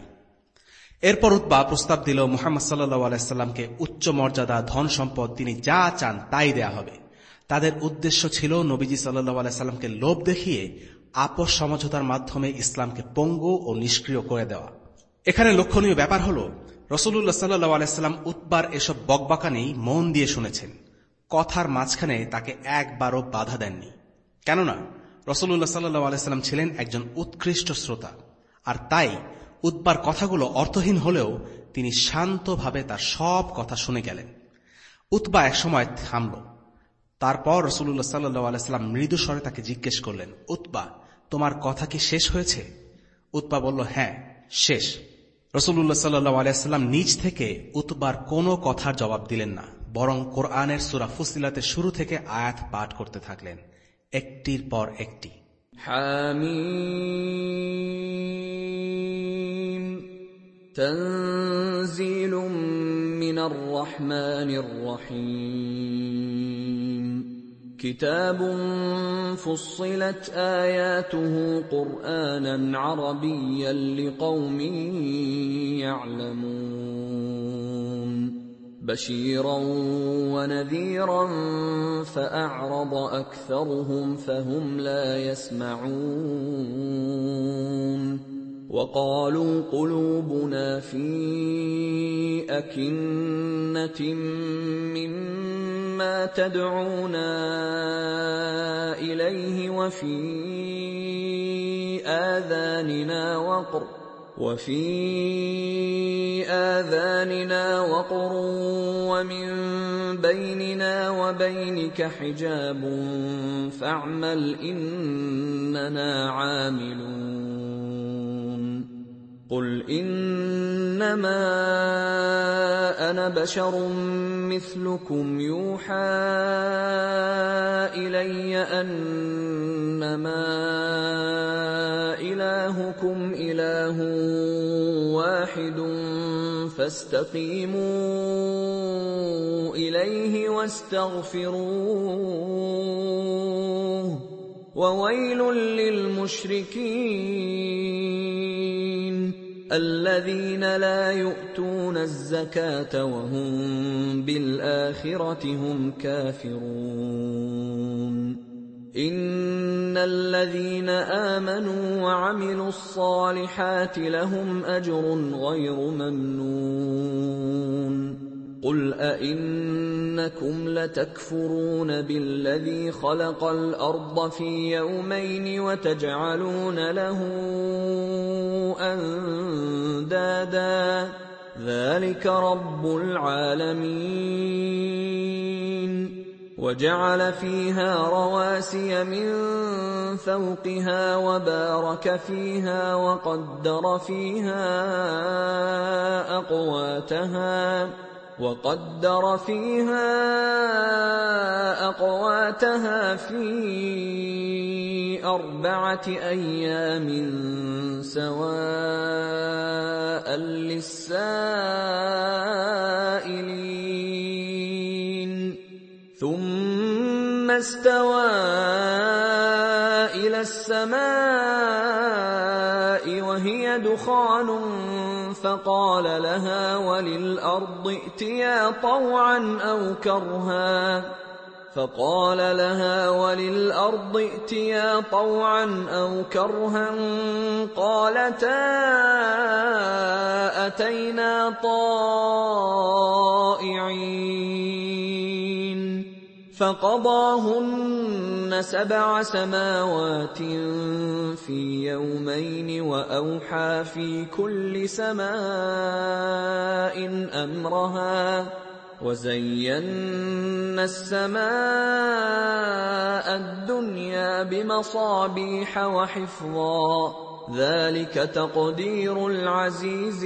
এরপর উতবা প্রস্তাব দিল, মুহাম্মদ সাল্লাল্লাহু আলাইহি সাল্লামকে উচ্চ মর্যাদা, ধন সম্পদ, তিনি যা চান তাই দেয়া হবে। তাদের উদ্দেশ্য ছিল নবীজি সাল্লাল্লাহু আলাইহি সাল্লামকে লোভ দেখিয়ে আপোষ সমঝোতার মাধ্যমে ইসলামকে পঙ্গু ও নিষ্ক্রিয় করে দেওয়া। এখানে লক্ষণীয় ব্যাপার হল, রাসূলুল্লাহ সাল্লাল্লাহু আলাইহি সাল্লাম উতবার এসব বকবাকানি মন দিয়ে শুনেছেন। কথার মাঝখানে তাকে একবারও বাধা দেননি। কেননা রাসূলুল্লাহ সাল্লাল্লাহু আলাইহি সাল্লাম ছিলেন একজন উৎকৃষ্ট শ্রোতা, আর তাই উতবার কথাগুলো অর্থহীন হলেও তিনি শান্তভাবে তার সব কথা শুনে গেলেন। উতবা একসময় থামল। তারপর রাসূলুল্লাহ সাল্লাল্লাহু আলাইহি সাল্লাম মৃদু স্বরে তাকে জিজ্ঞেস করলেন, উতবা, তোমার কথা কি শেষ হয়েছে? উতবা বলল, হ্যাঁ, শেষ। রাসূলুল্লাহ সাল্লাল্লাহু আলাইহি সাল্লাম নিজ থেকে উতবার কোনো কথার জবাব দিলেন না, বরং কোরআনের সূরা ফুসিলাতের শুরু থেকে আয়াত পাঠ করতে থাকলেন, একটির পর একটি। হামিম تنزيل من الرحمن الرحيم كتاب فصلت آياته قرآنا عربيا لقوم يعلمون بشيرا ونذيرا فأعرض أكثرهم فهم لا يسمعون وقالوا قلوبنا في أكنة مما تدعونا إليه وفي آذاننا وقر وفي آذاننا وقر ومن بيننا وبينك حجاب فاعمل إننا عاملون قل إنما أنا بشر مثلكم يوحى إلي أنما إلهكم إله واحد فاستقيموا إليه واستغفروه وويل للمشركين الذين لا يؤتون الزكاة وهم بالآخرة هم كافرون إن الذين آمنوا وعملوا الصالحات لهم أجر غير ممنون قل أئنكم لتكفرون بالذي خلق الأرض في يومين وتجعلون له أندادا ذلك رب العالمين وجعل فيها رواسي من فوقها وبارك فيها وقدر فيها أقواتها وقدر فيها أقواتها في أربعة أيام سواء للسائلين ثم استوى إلى السماء وهي دخان فقال لها وللأرض ائتيا طوعا أو كرها فقال لها وللأرض ائتيا طوعا أو كرها قالتا أتينا طائعين فقضاهن سبع سماوات في يومين وأوحى في كل سماء أمرها وزينا السماء الدنيا بمصابيح وحفظا ذلك تقدير العزيز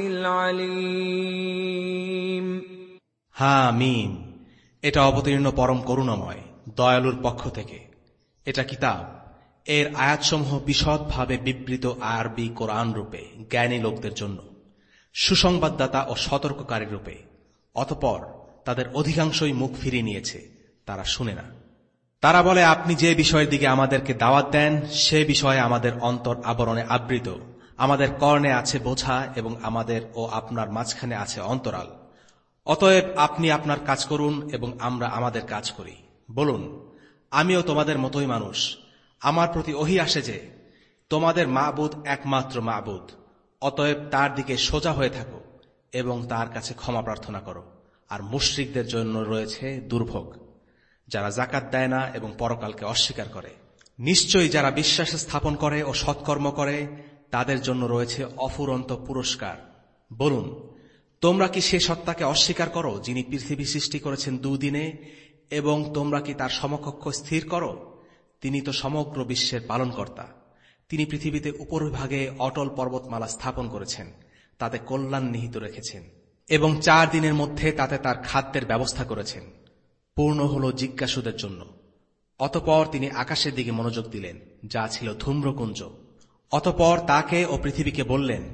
العليم হামিম। এটা অবতীর্ণ পরম করুণাময় দয়ালুর পক্ষ থেকে। এটা কিতাব, এর আয়াতসমূহ বিশদভাবে বিবৃত আরবি কোরআন রূপে জ্ঞানী লোকদের জন্য, সুসংবাদদাতা ও সতর্ককারী রূপে। অতঃপর তাদের অধিকাংশই মুখ ফিরিয়ে নিয়েছে, তারা শুনে না। তারা বলে, আপনি যে বিষয়ের দিকে আমাদেরকে দাওয়াত দেন সে বিষয়ে আমাদের অন্তর আবরণে আবৃত, আমাদের কর্ণে আছে বোঝা এবং আমাদের ও আপনার মাঝখানে আছে অন্তরাল। অতএব আপনি আপনার কাজ করুন এবং আমরা আমাদের কাজ করি। বলুন, আমিও তোমাদের মতোই মানুষ। আমার প্রতি ওহী আসে যে তোমাদের মাবুদ একমাত্র মাবুদ, অতএব তার দিকে সোজা হয়ে থাকো এবং তার কাছে ক্ষমা প্রার্থনা করো। আর মুশরিকদের জন্য রয়েছে দুর্ভোগ, যারা যাকাত দেয় না এবং পরকালকে অস্বীকার করে। নিশ্চয়ই যারা বিশ্বাস স্থাপন করে ও সৎকর্ম করে তাদের জন্য রয়েছে অফুরন্ত পুরস্কার। বলুন, তোমরা কি সে সত্তাকে অস্বীকার করো যিনি পৃথিবী সৃষ্টি করেছেন দুদিনে, এবং তোমরা কি তার সমকক্ষ স্থির করো? তিনি তো সমগ্র বিশ্বের পালনকর্তা। তিনি পৃথিবীতে উপরিভাগে অটল পর্বতমালা স্থাপন করেছেন, তাতে কল্যাণ নিহিত রেখেছেন, এবং চার দিনের মধ্যে তাতে তার খাদ্যের ব্যবস্থা করেছেন। পূর্ণ হল জিজ্ঞাসুদের জন্য। অতঃপর তিনি আকাশের দিকে মনোযোগ দিলেন, যা ছিল ধূম্রকুঞ্জ। অতঃপর তাকে ও পৃথিবীকে বললেন,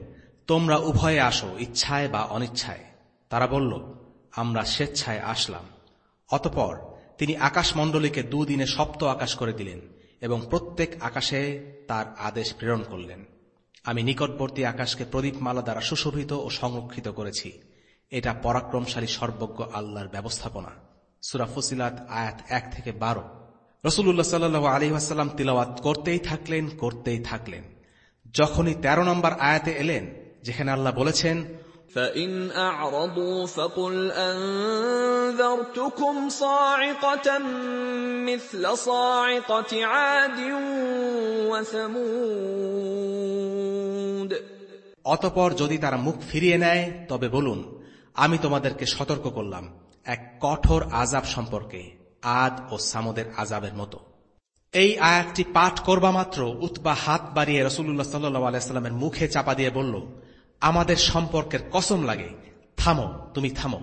তোমরা উভয়ে আসো, ইচ্ছায় বা অনিচ্ছায়। তারা বলল, আমরা স্বেচ্ছায় আসলাম। অতঃপর তিনি আকাশমণ্ডলীকে দুদিনে সপ্ত আকাশ করে দিলেন এবং প্রত্যেক আকাশে তার আদেশ প্রেরণ করলেন। আমি নিকটবর্তী আকাশকে প্রদীপমালা দ্বারা সুশোভিত ও সংরক্ষিত করেছি। এটা পরাক্রমশালী সর্বজ্ঞ আল্লাহর ব্যবস্থাপনা। সূরা ফুসিলাত আয়াত এক থেকে বারো। রাসূলুল্লাহ সাল্লাল্লাহু আলাইহি ওয়াসাল্লাম তিলাওয়াত করতেই থাকলেন করতেই থাকলেন যখনই তেরো নম্বর আয়াতে এলেন, যেখানে আল্লাহ বলেছেন, فَإِنْ أَعْرَضُوا فَقُلْ أَنذَرْتُكُمْ صَاعِقَةً مِثْلَ صَاعِقَةِ عَادٍ وَثَمُودَ। অতঃপর যদি তারা মুখ ফিরিয়ে নেয় তবে বলুন, আমি তোমাদেরকে সতর্ক করলাম এক কঠোর আযাব সম্পর্কে, আদ ও সামুদের আযাবের মতো। এই আয়াতটি পাঠ করবা মাত্র উতবা হাত বাড়িয়ে রাসূলুল্লাহ সাল্লাল্লাহু আলাইহি ওয়াসাল্লামের মুখে চাপা দিয়ে বলল, আমাদের সম্পর্কের কসম লাগে, থামো, তুমি থামো।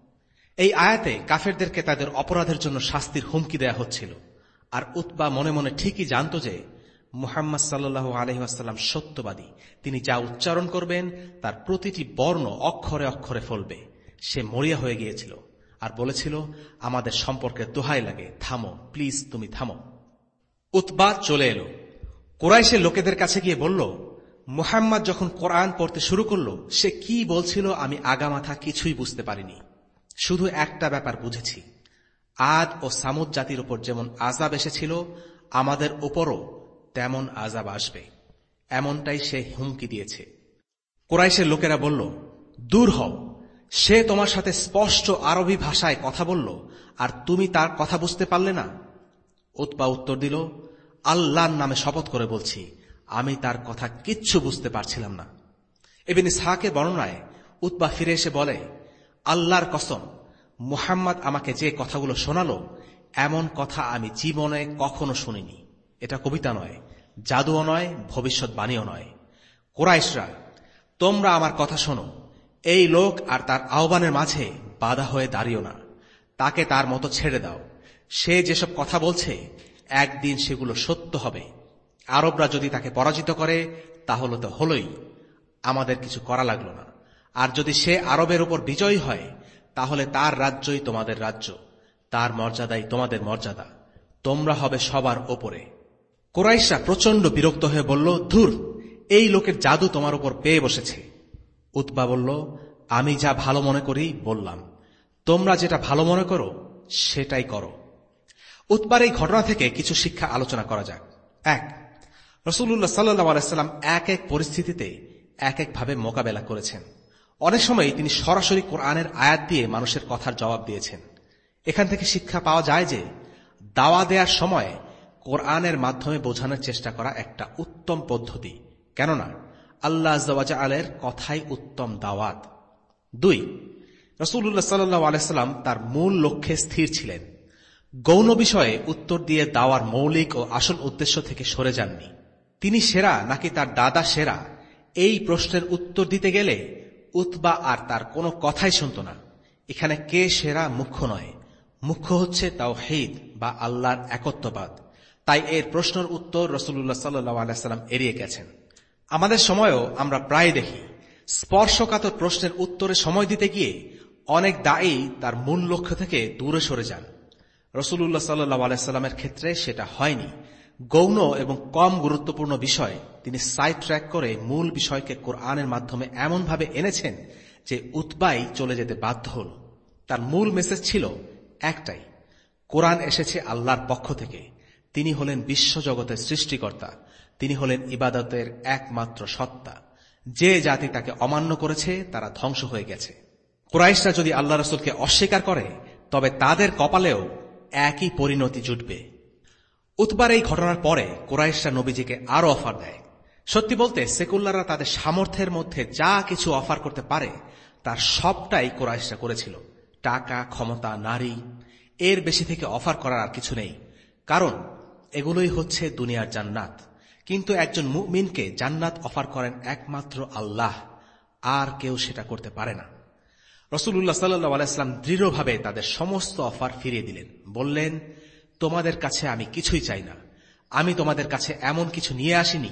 এই আয়াতে কাফেরদেরকে তাদের অপরাধের জন্য শাস্তির হুমকি দেয়া হচ্ছিল। আর উতবা মনে মনে ঠিকই জানত যে মুহাম্মদ সাল্লাল্লাহু আলাইহি ওয়াসাল্লাম সত্যবাদী। তিনি যা উচ্চারণ করবেন তার প্রতিটি বর্ণ অক্ষরে অক্ষরে ফলবে। সে মরিয়া হয়ে গিয়েছিল আর বলেছিল, আমাদের সম্পর্কের দোহাই লাগে, থামো, প্লিজ তুমি থামো। উতবা চলে এলো, কুরাইশের লোকেদের কাছে গিয়ে বলল, মুহাম্মদ যখন কোরআন পড়তে শুরু করল, সে কি বলছিল আমি আগামাথা কিছুই বুঝতে পারিনি। শুধু একটা ব্যাপার বুঝেছি, আদ ও সামুদ জাতির উপর যেমন আযাব এসেছিল, আমাদের উপরও তেমন আযাব আসবে, এমনটাই সে হুমকি দিয়েছে। কুরাইশের লোকেরা বলল, দূর হও, সে তোমার সাথে স্পষ্ট আরবি ভাষায় কথা বলল আর তুমি তার কথা বুঝতে পারলে না। উতবা উত্তর দিল, আল্লাহর নামে শপথ করে বলছি, আমি তার কথা কিচ্ছু বুঝতে পারছিলাম না। ইবনে ইসহাকের বর্ণনায় উতবা ফিরে এসে বলে, আল্লাহর কসম, মুহাম্মদ আমাকে যে কথাগুলো শোনালো, এমন কথা আমি জীবনে কখনো শুনিনি। এটা কবিতা নয়, জাদুও নয়, ভবিষ্যৎবাণীও নয়। কুরাইশরা, তোমরা আমার কথা শোনো। এই লোক আর তার আহ্বানের মাঝে বাধা হয়ে দাঁড়িও না, তাকে তার মতো ছেড়ে দাও। সে যেসব কথা বলছে একদিন সেগুলো সত্য হবে। আরবরা যদি তাকে পরাজিত করে তাহলে তো হলোই, আমাদের কিছু করা লাগলো না। আর যদি সে আরবের উপর বিজয়ী হয় তাহলে তার রাজ্যই তোমাদের রাজ্য, তার মর্যাদাই তোমাদের মর্যাদা, তোমরা হবে সবার ওপরে। কুরাইশরা প্রচন্ড বিরক্ত হয়ে বলল, ধুর, এই লোকের জাদু তোমার উপর পেয়ে বসেছে। উতবা বলল, আমি যা ভালো মনে করি বললাম, তোমরা যেটা ভালো মনে করো সেটাই করো। উতবার এই ঘটনা থেকে কিছু শিক্ষা আলোচনা করা যাক। এক, রাসূলুল্লাহ সাল্লাল্লাহু আলাইহি ওয়াসাল্লাম এক এক পরিস্থিতিতে এক একভাবে মোকাবেলা করেছেন। অনেক সময় তিনি সরাসরি কোরআনের আয়াত দিয়ে মানুষের কথার জবাব দিয়েছেন। এখান থেকে শিক্ষা পাওয়া যায় যে দাওয়া দেওয়ার সময় কোরআনের মাধ্যমে বোঝানোর চেষ্টা করা একটা উত্তম পদ্ধতি, কেননা আল্লাহ আযজা ওয়া জালের কথাই উত্তম দাওয়াত। দুই, রাসূলুল্লাহ সাল্লাল্লাহু আলাইহি ওয়াসাল্লাম তার মূল লক্ষ্যে স্থির ছিলেন। গৌণ বিষয়ে উত্তর দিয়ে দাওয়ার মৌলিক ও আসল উদ্দেশ্য থেকে সরে যাননি। তিনি সেরা নাকি তার দাদা সেরা, এই প্রশ্নের উত্তর দিতে গেলে উতবা আর তার কোনো কথাই শুনত না। এখানে কে সেরা মুখ্য নয়, মুখ্য হচ্ছে তাওহীদ বা আল্লাহর একত্ববাদ। তাই এর প্রশ্নের উত্তর রাসূলুল্লাহ সাল্লাল্লাহু আলাইহি ওয়াসাল্লাম এড়িয়ে গেছেন। আমাদের সময়ও আমরা প্রায় দেখি স্পর্শকাতর প্রশ্নের উত্তরে সময় দিতে গিয়ে অনেক দায়ী তার মূল লক্ষ্য থেকে দূরে সরে যান। রাসূলুল্লাহ সাল্লাল্লাহু আলাইহি ওয়াসাল্লামের ক্ষেত্রে সেটা হয়নি। গৌণ এবং কম গুরুত্বপূর্ণ বিষয় তিনি সাইড ট্র্যাক করে মূল বিষয়কে কোরআনের মাধ্যমে এমনভাবে এনেছেন যে উতবাই চলে যেতে বাধ্য হল। তার মূল মেসেজ ছিল একটাই, কোরআন এসেছে আল্লাহর পক্ষ থেকে, তিনি হলেন বিশ্বজগতের সৃষ্টিকর্তা, তিনি হলেন ইবাদতের একমাত্র সত্তা। যে জাতি তাকে অমান্য করেছে তারা ধ্বংস হয়ে গেছে। কুরাইশরা যদি আল্লাহ রাসূলকে অস্বীকার করে তবে তাদের কপালেও একই পরিণতি জুটবে। উতবার এই ঘটনার পরে কুরাইশরা নবীজিকে আরো অফার দেয়। সত্যি বলতে সেকুলাররা তাদের সামর্থ্যের মধ্যে যা কিছু অফার করতে পারে তার সবটাই কুরাইশরা করেছিল। টাকা, ক্ষমতা, নারী, এর বেশি থেকে অফার করার আর কিছু নেই, কারণ এগুলোই হচ্ছে দুনিয়ার জান্নাত। কিন্তু একজন মুমিনকে জান্নাত অফার করেন একমাত্র আল্লাহ, আর কেউ সেটা করতে পারে না। রাসূলুল্লাহ সাল্লাল্লাহু আলাইহি ওয়াসাল্লাম দৃঢ়ভাবে তাদের সমস্ত অফার ফিরিয়ে দিলেন। বললেন, তোমাদের কাছে আমি কিছুই চাই না, আমি তোমাদের কাছে এমন কিছু নিয়ে আসিনি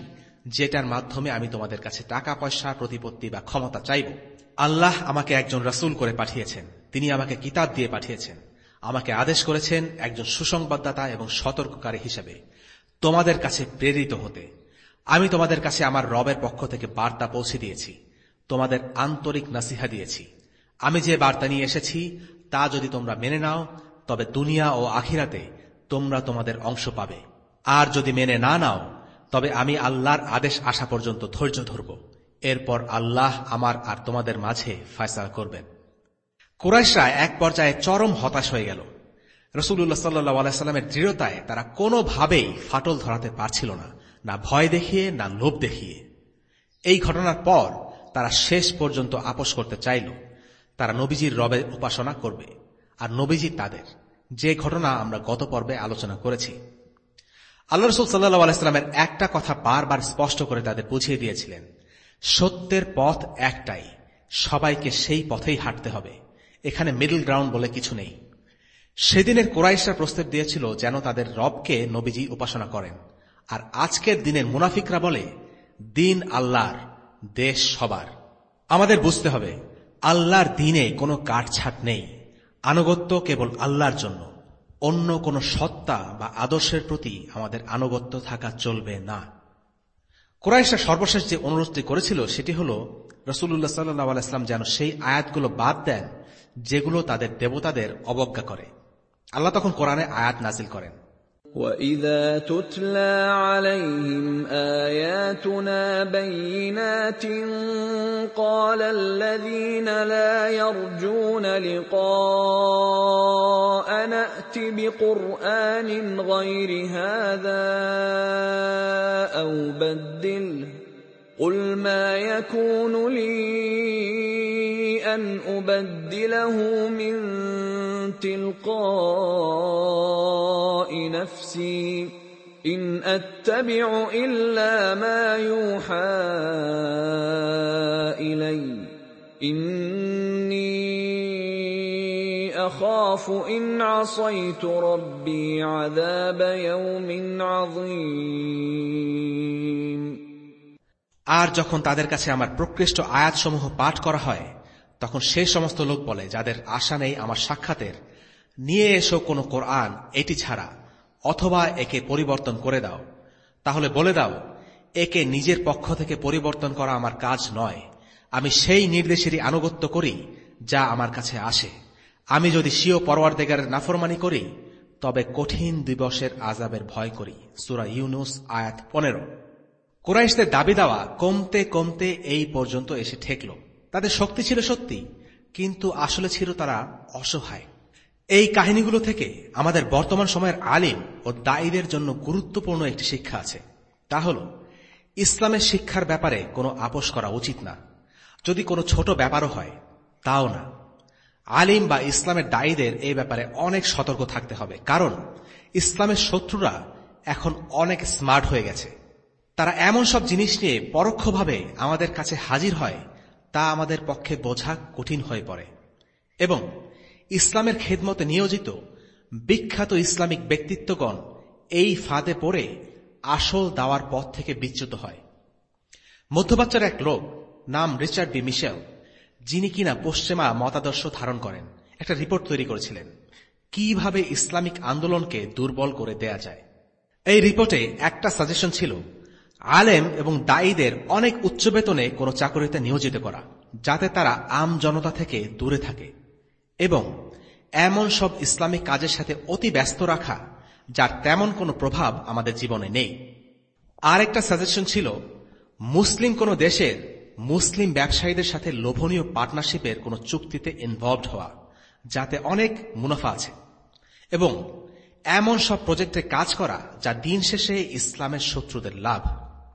যেটার মাধ্যমে আমি তোমাদের কাছে টাকা পয়সা, প্রতিপত্তি বা ক্ষমতা চাইব। আল্লাহ আমাকে একজন রাসূল করে পাঠিয়েছেন, তিনি আমাকে কিতাব দিয়ে পাঠিয়েছেন, আমাকে আদেশ করেছেন একজন সুসংবাদদাতা এবং সতর্ককারী হিসেবে তোমাদের কাছে প্রেরিত হতে। আমি তোমাদের কাছে আমার রবের পক্ষ থেকে বার্তা পৌঁছে দিয়েছি, তোমাদের আন্তরিক নাসিহা দিয়েছি। আমি যে বার্তা নিয়ে এসেছি তা যদি তোমরা মেনে নাও, তবে দুনিয়া ও আখিরাতে তোমরা তোমাদের অংশ পাবে। আর যদি মেনে না নাও, তবে আমি আল্লাহর আদেশ আসা পর্যন্ত ধৈর্য ধরব। এরপর আল্লাহ আমার আর তোমাদের মাঝে ফয়সালা করবেন। কুরাইশরা এক পর্যায়ে চরম হতাশ হয়ে গেল। রাসূলুল্লাহ সাল্লাল্লাহু আলাইহি সাল্লামের দৃঢ়তায় তারা কোনোভাবেই ফাটল ধরাতে পারছিল না, না ভয় দেখিয়ে, না লোভ দেখিয়ে। এই ঘটনার পর তারা শেষ পর্যন্ত আপোষ করতে চাইল। তারা নবীজির রবের উপাসনা করবে, আর নবীজি তাদের, যে ঘটনা আমরা গত পর্বে আলোচনা করেছি। আল্লাহ রাসূল সাল্লাল্লাহু আলাইহি সাল্লামের একটা কথা বারবার স্পষ্ট করে তাদের বুঝিয়ে দিয়েছিলেন, সত্যের পথ একটাই, সবাইকে সেই পথেই হাঁটতে হবে, এখানে মিডল গ্রাউন্ড বলে কিছু নেই। সেদিনের কুরাইশরা প্রস্তাব দিয়েছিল যেন তাদের রবকে নবীজি উপাসনা করেন, আর আজকের দিনের মুনাফিকরা বলে দিন আল্লাহর, দেশ সবার। আমাদের বুঝতে হবে আল্লাহর দ্বীনে কোনো কাটছাট নেই, আনুগত্য কেবল আল্লাহর জন্য। অন্য কোন সত্তা বা আদর্শের প্রতি আমাদের আনুগত্য থাকা চলবে না। কুরাইশরা সর্বশেষ যে অনুরোধটি করেছিল সেটি হল রাসূলুল্লাহ সাল্লাল্লাহু আলাইহি ওয়াসাল্লাম যেন সেই আয়াতগুলো বাদ দেন যেগুলো তাদের দেবতাদের অবজ্ঞা করে। আল্লাহ তখন কোরআনে আয়াত নাজিল করেন, وَإِذَا تُتْلَى عَلَيْهِمْ آيَاتُنَا بَيِّنَاتٍ قَالَ الَّذِينَ لَا يَرْجُونَ لِقَاءَنَا ائْتِ بِقُرْآنٍ غَيْرِ هَذَا أَوْ بَدِّلْهُ قُلْ مَا يَكُونُ لِي أَنْ أُبَدِّلَهُ مِنْ تِلْقَاءِ نَفْسِي إِنْ أَتَّبِعُ إِلَّا مَا يُوحَى إِلَيَّ إِنِّي أَخَافُ إِنْ عَصَيْتُ رَبِّي عَذَابَ يَوْمٍ عَظِيمٍ। আর যখন তাদের কাছে আমার প্রকৃষ্ট আয়াতসমূহ পাঠ করা হয়, তখন সেই সমস্ত লোক বলে যাদের আশা নেই আমার সাক্ষাতের, নিয়ে এসো কোন কোরআন এটি ছাড়া, অথবা একে পরিবর্তন করে দাও। তাহলে বলে দাও, একে নিজের পক্ষ থেকে পরিবর্তন করা আমার কাজ নয়, আমি সেই নির্দেশেরই আনুগত্য করি যা আমার কাছে আসে। আমি যদি স্বীয় পরওয়ারদিগারের নাফরমানি করি, তবে কঠিন দিবসের আযাবের ভয় করি। সূরা ইউনূস আয়াত পনেরো। কুরাইশদের দাবি দাওয়া কমতে কমতে এই পর্যন্ত এসে ঠেকল। তাদের শক্তি ছিল সত্যি, কিন্তু আসলে ছিল তারা অসহায়। এই কাহিনীগুলো থেকে আমাদের বর্তমান সময়ের আলিম ও দায়ীদের জন্য গুরুত্বপূর্ণ একটি শিক্ষা আছে, তা হল ইসলামের শিক্ষার ব্যাপারে কোনো আপোষ করা উচিত না, যদি কোনো ছোট ব্যাপারও হয় তাও না। আলিম বা ইসলামের দায়ীদের এই ব্যাপারে অনেক সতর্ক থাকতে হবে, কারণ ইসলামের শত্রুরা এখন অনেক স্মার্ট হয়ে গেছে। তারা এমন সব জিনিস নিয়ে পরোক্ষভাবে আমাদের কাছে হাজির হয় তা আমাদের পক্ষে বোঝা কঠিন হয়ে পড়ে, এবং ইসলামের খেদমতে নিয়োজিত বিখ্যাত ইসলামিক ব্যক্তিত্বগণ এই ফাঁদে পড়ে আসল দাওয়ার পথ থেকে বিচ্যুত হয়। মধ্যপ্রাচ্যের এক লোক নাম রিচার্ড বি মিশেল, যিনি কিনা পশ্চিমা মতাদর্শ ধারণ করেন, একটা রিপোর্ট তৈরি করেছিলেন কিভাবে ইসলামিক আন্দোলনকে দুর্বল করে দেয়া যায়। এই রিপোর্টে একটা সাজেশন ছিল আলেম এবং দায়ীদের অনেক উচ্চ বেতনে কোনো চাকরিতে নিয়োজিত করা, যাতে তারা আম জনতা থেকে দূরে থাকে, এবং এমন সব ইসলামিক কাজের সাথে অতি ব্যস্ত রাখা যার তেমন কোনো প্রভাব আমাদের জীবনে নেই। আর একটা সাজেশন ছিল মুসলিম কোনো দেশের মুসলিম ব্যবসায়ীদের সাথে লোভনীয় পার্টনারশিপের কোনো চুক্তিতে ইনভলভড হওয়া, যাতে অনেক মুনাফা আছে, এবং এমন সব প্রজেক্টে কাজ করা যা দিন শেষে ইসলামের শত্রুদের লাভ।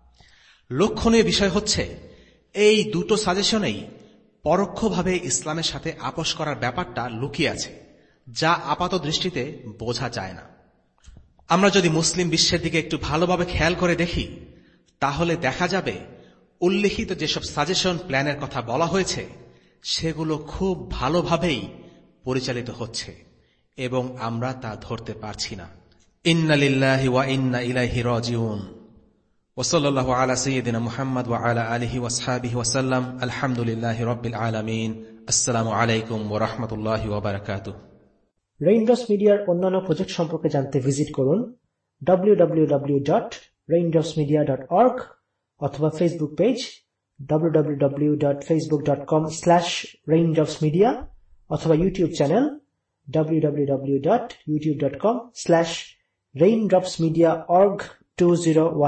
লক্ষণীয় বিষয় হচ্ছে এই দুটো সাজেশনেই পরোক্ষভাবে ইসলামের সাথে আপোষ করার ব্যাপারটা লুকিয়ে আছে, যা আপাত দৃষ্টিতে বোঝা যায় না। আমরা যদি মুসলিম বিশ্বের দিকে একটু ভালোভাবে খেয়াল করে দেখি, তাহলে দেখা যাবে উল্লিখিত যেসব সাজেশন প্ল্যানের কথা বলা হয়েছে সেগুলো খুব ভালোভাবেই পরিচালিত হচ্ছে, এবং আমরা তা ধরতে পারছি না। ইন্না লিল্লাহি ওয়া ইন্না ইলাইহি রাজিউন। ওয়াসাল্লাল্লাহু আলা সাইয়্যিদিনা মুহাম্মদ ওয়া আলা আলিহি ওয়া আসহাবিহি ওয়া সাল্লাম। আলহামদুলিল্লাহি রাব্বিল আলামিন। আসসালামু আলাইকুম ওয়া রাহমাতুল্লাহি ওয়া বারাকাতুহু। রেইনড্রপস মিডিয়ার অন্যান্য প্রজেক্ট সম্পর্কে জানতে ভিজিট করুন W W W dot Raindrops media dot org অথবা Facebook page W W W dot Facebook dot com slash Raindrops media অথবা YouTube channel W W W dot YouTube dot com slash Raindrops media org two zero one